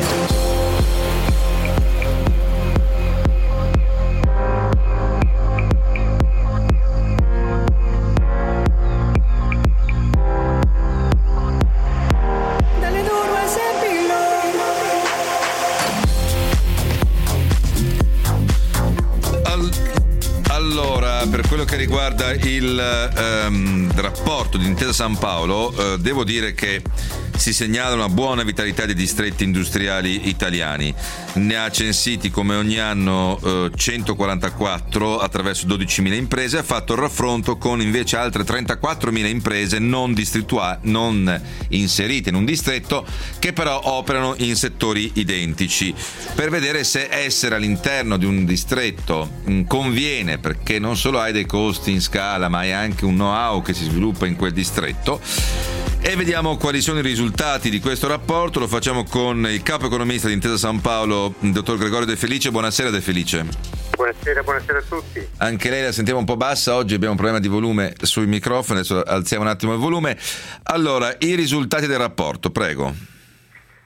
Che riguarda il um, rapporto di Intesa San Paolo, uh, devo dire che si segnala una buona vitalità dei distretti industriali italiani. Ne ha censiti come ogni anno uh, centoquarantaquattro attraverso dodicimila imprese, ha fatto il raffronto con invece altre trentaquattromila imprese non, distritua- non inserite in un distretto, che però operano in settori identici, per vedere se essere all'interno di un distretto mh, conviene, perché non solo hai dei costi in scala, ma hai anche un know-how che si sviluppa in quel distretto. E vediamo quali sono i risultati di questo rapporto. Lo facciamo con il capo economista di Intesa San Paolo, il dottor Gregorio De Felice. Buonasera De Felice.
Buonasera, buonasera a tutti.
Anche lei la sentiamo un po' bassa, oggi abbiamo un problema di volume sui microfoni, adesso alziamo un attimo il volume. Allora, i risultati del rapporto, prego.
Ma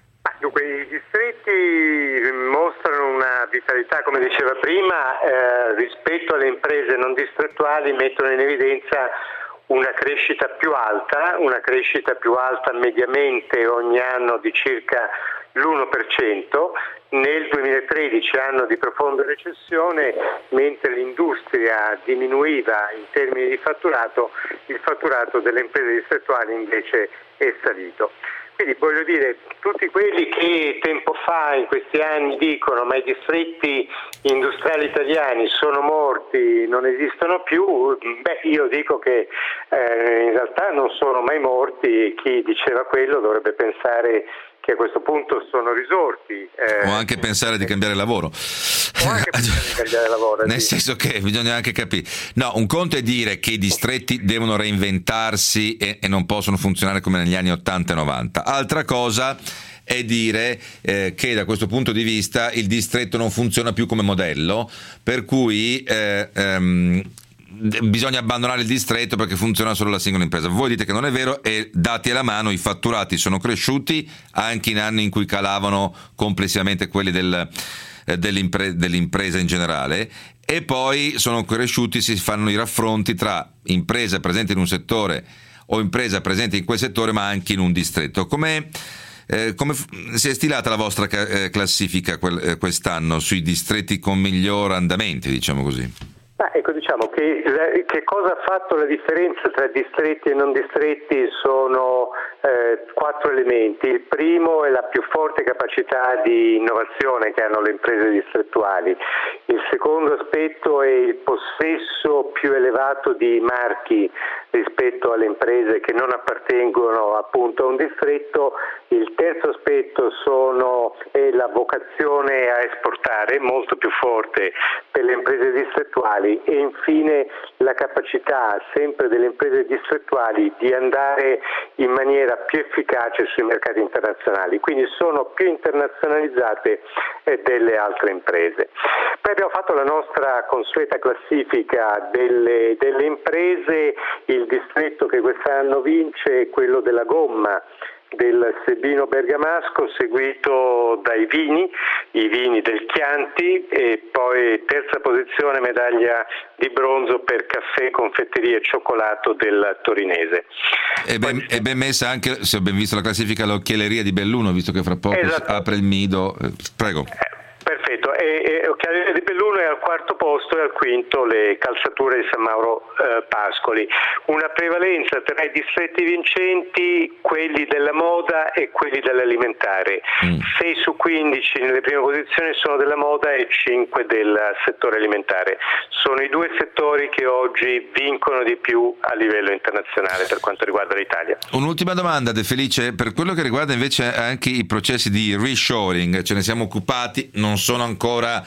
Dunque, i distretti mostrano una vitalità, come diceva prima, eh, rispetto alle imprese non distrettuali mettono in evidenza una crescita più alta, una crescita più alta mediamente ogni anno di circa l'uno per cento. Nel duemilatredici, anno di profonda recessione, mentre l'industria diminuiva in termini di fatturato, il fatturato delle imprese distrettuali invece è salito. Quindi voglio dire, tutti quelli che tempo fa, in questi anni, dicono ma i distretti industriali italiani sono morti, non esistono più, beh, io dico che eh, in realtà non sono mai morti e chi diceva quello dovrebbe pensare che a questo punto sono risorti. Eh,
o anche pensare di cambiare lavoro.
O anche pensare di cambiare lavoro.
Nel
sì.
senso che bisogna anche capire. No, un conto è dire che i distretti devono reinventarsi e, e non possono funzionare come negli anni ottanta e novanta. Altra cosa è dire eh, che da questo punto di vista il distretto non funziona più come modello, per cui eh, ehm, bisogna abbandonare il distretto perché funziona solo la singola impresa. Voi dite che non è vero e, dati alla mano, i fatturati sono cresciuti anche in anni in cui calavano complessivamente quelli del, eh, dell'impre- dell'impresa in generale, e poi sono cresciuti, si fanno i raffronti tra impresa presente in un settore o impresa presente in quel settore ma anche in un distretto. Come eh, come f- si è stilata la vostra ca- eh, classifica quel, eh, quest'anno sui distretti con miglior andamenti, diciamo così?
Ma ecco, diciamo che, che cosa ha fatto la differenza tra distretti e non distretti sono eh, quattro elementi. Il primo è la più forte capacità di innovazione che hanno le imprese distrettuali. Il secondo aspetto è il possesso più elevato di marchi rispetto alle imprese che non appartengono appunto a un distretto. Il terzo aspetto sono, è la vocazione a esportare, molto più forte per le imprese distrettuali, e infine la capacità sempre delle imprese distrettuali di andare in maniera più efficace sui mercati internazionali, quindi sono più internazionalizzate eh, delle altre imprese. Poi abbiamo fatto la nostra consueta classifica delle, delle imprese. Il distretto che quest'anno vince è quello della gomma, del Sebino Bergamasco, seguito dai vini, i vini del Chianti, e poi terza posizione medaglia di bronzo per caffè, confetteria e cioccolato del Torinese.
È ben, è ben messa anche, se ho ben visto la classifica, l'occhialeria di Belluno, visto che fra poco esatto. apre il Mido. Prego.
Eh, perfetto, e, e occhialeria di Belluno è al quarto posto e al quinto le calzature di San Mauro eh, Pascoli. Una prevalenza tra i distretti vincenti, quelli della moda e quelli dell'alimentare. Mm. sei su quindici nelle prime posizioni sono della moda e cinque del settore alimentare. Sono i due settori che oggi vincono di più a livello internazionale per quanto riguarda l'Italia.
Un'ultima domanda, De Felice, per quello che riguarda invece anche i processi di reshoring, ce ne siamo occupati, non sono ancora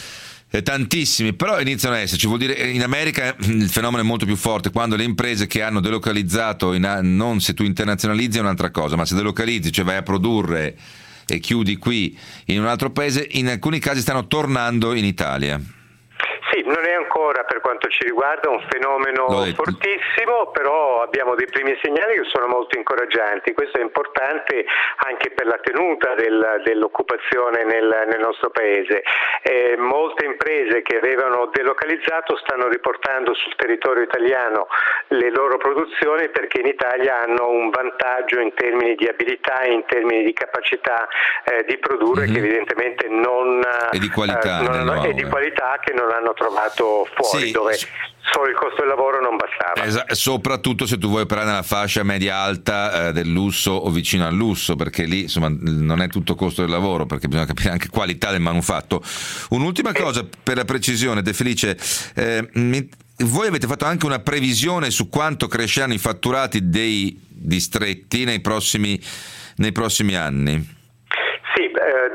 tantissimi, però iniziano ad esserci. Vuol dire, in America il fenomeno è molto più forte, quando le imprese che hanno delocalizzato, in, non se tu internazionalizzi è un'altra cosa, ma se delocalizzi, cioè vai a produrre e chiudi qui in un altro paese, in alcuni casi stanno tornando in Italia.
Sì, non è ancora, per quanto ci riguarda, un fenomeno fortissimo, però abbiamo dei primi segnali che sono molto incoraggianti. Questo è importante anche per la tenuta del, dell'occupazione nel, nel nostro paese. Eh, molte imprese che avevano delocalizzato stanno riportando sul territorio italiano le loro produzioni, perché in Italia hanno un vantaggio in termini di abilità e in termini di capacità eh, di produrre, mm-hmm. che evidentemente non,
e di qualità,
eh, non, e di qualità che non hanno trovato fuori, sì. dove solo il costo del lavoro non bastava.
Esatto, soprattutto se tu vuoi operare nella fascia media-alta eh, del lusso o vicino al lusso, perché lì insomma non è tutto costo del lavoro, perché bisogna capire anche qualità del manufatto. Un'ultima cosa per la precisione, De Felice, eh, mi, voi avete fatto anche una previsione su quanto cresceranno i fatturati dei distretti nei prossimi, nei prossimi anni?
Sì, eh,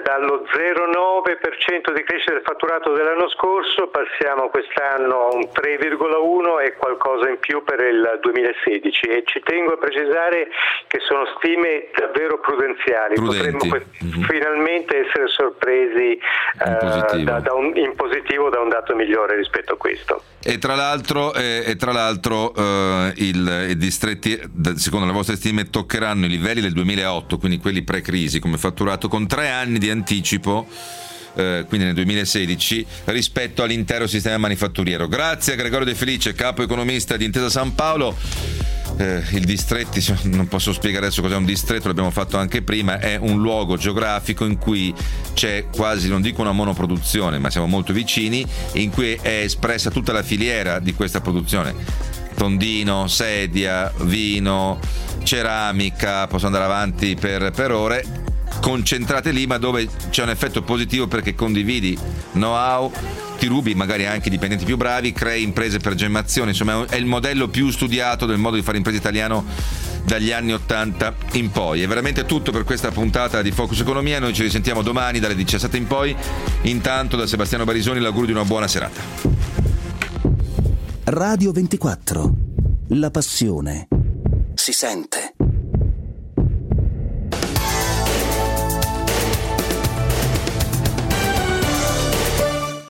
dallo zero virgola nove per cento di crescita del fatturato dell'anno scorso passiamo quest'anno a un tre virgola uno e qualcosa in più per il duemilasedici, e ci tengo a precisare che sono stime davvero prudenziali.
Prudenti.
Potremmo mm-hmm. finalmente essere sorpresi in, uh, positivo. Da, da un, in positivo da un dato migliore rispetto a questo.
E tra l'altro, eh, e tra l'altro eh, il, i distretti, secondo le vostre stime, toccheranno i livelli del duemilaotto, quindi quelli pre-crisi, come fatturato, con tre anni di anticipo, eh, quindi nel duemilasedici, rispetto all'intero sistema manifatturiero. Grazie a Gregorio De Felice, capo economista di Intesa San Paolo. Eh, il distretti, non posso spiegare adesso cos'è un distretto, l'abbiamo fatto anche prima, è un luogo geografico in cui c'è quasi, non dico una monoproduzione, ma siamo molto vicini, in cui è espressa tutta la filiera di questa produzione: tondino, sedia, vino, ceramica, posso andare avanti per, per ore, concentrate lì, ma dove c'è un effetto positivo perché condividi know-how, ti rubi magari anche dipendenti più bravi, crei imprese per gemmazione. Insomma, è il modello più studiato del modo di fare impresa italiano dagli anni ottanta in poi. È veramente tutto per questa puntata di Focus Economia. Noi ci risentiamo domani dalle diciassette in poi. Intanto da Sebastiano Barisoni l'augurio di una buona serata.
Radio ventiquattro, la passione si sente.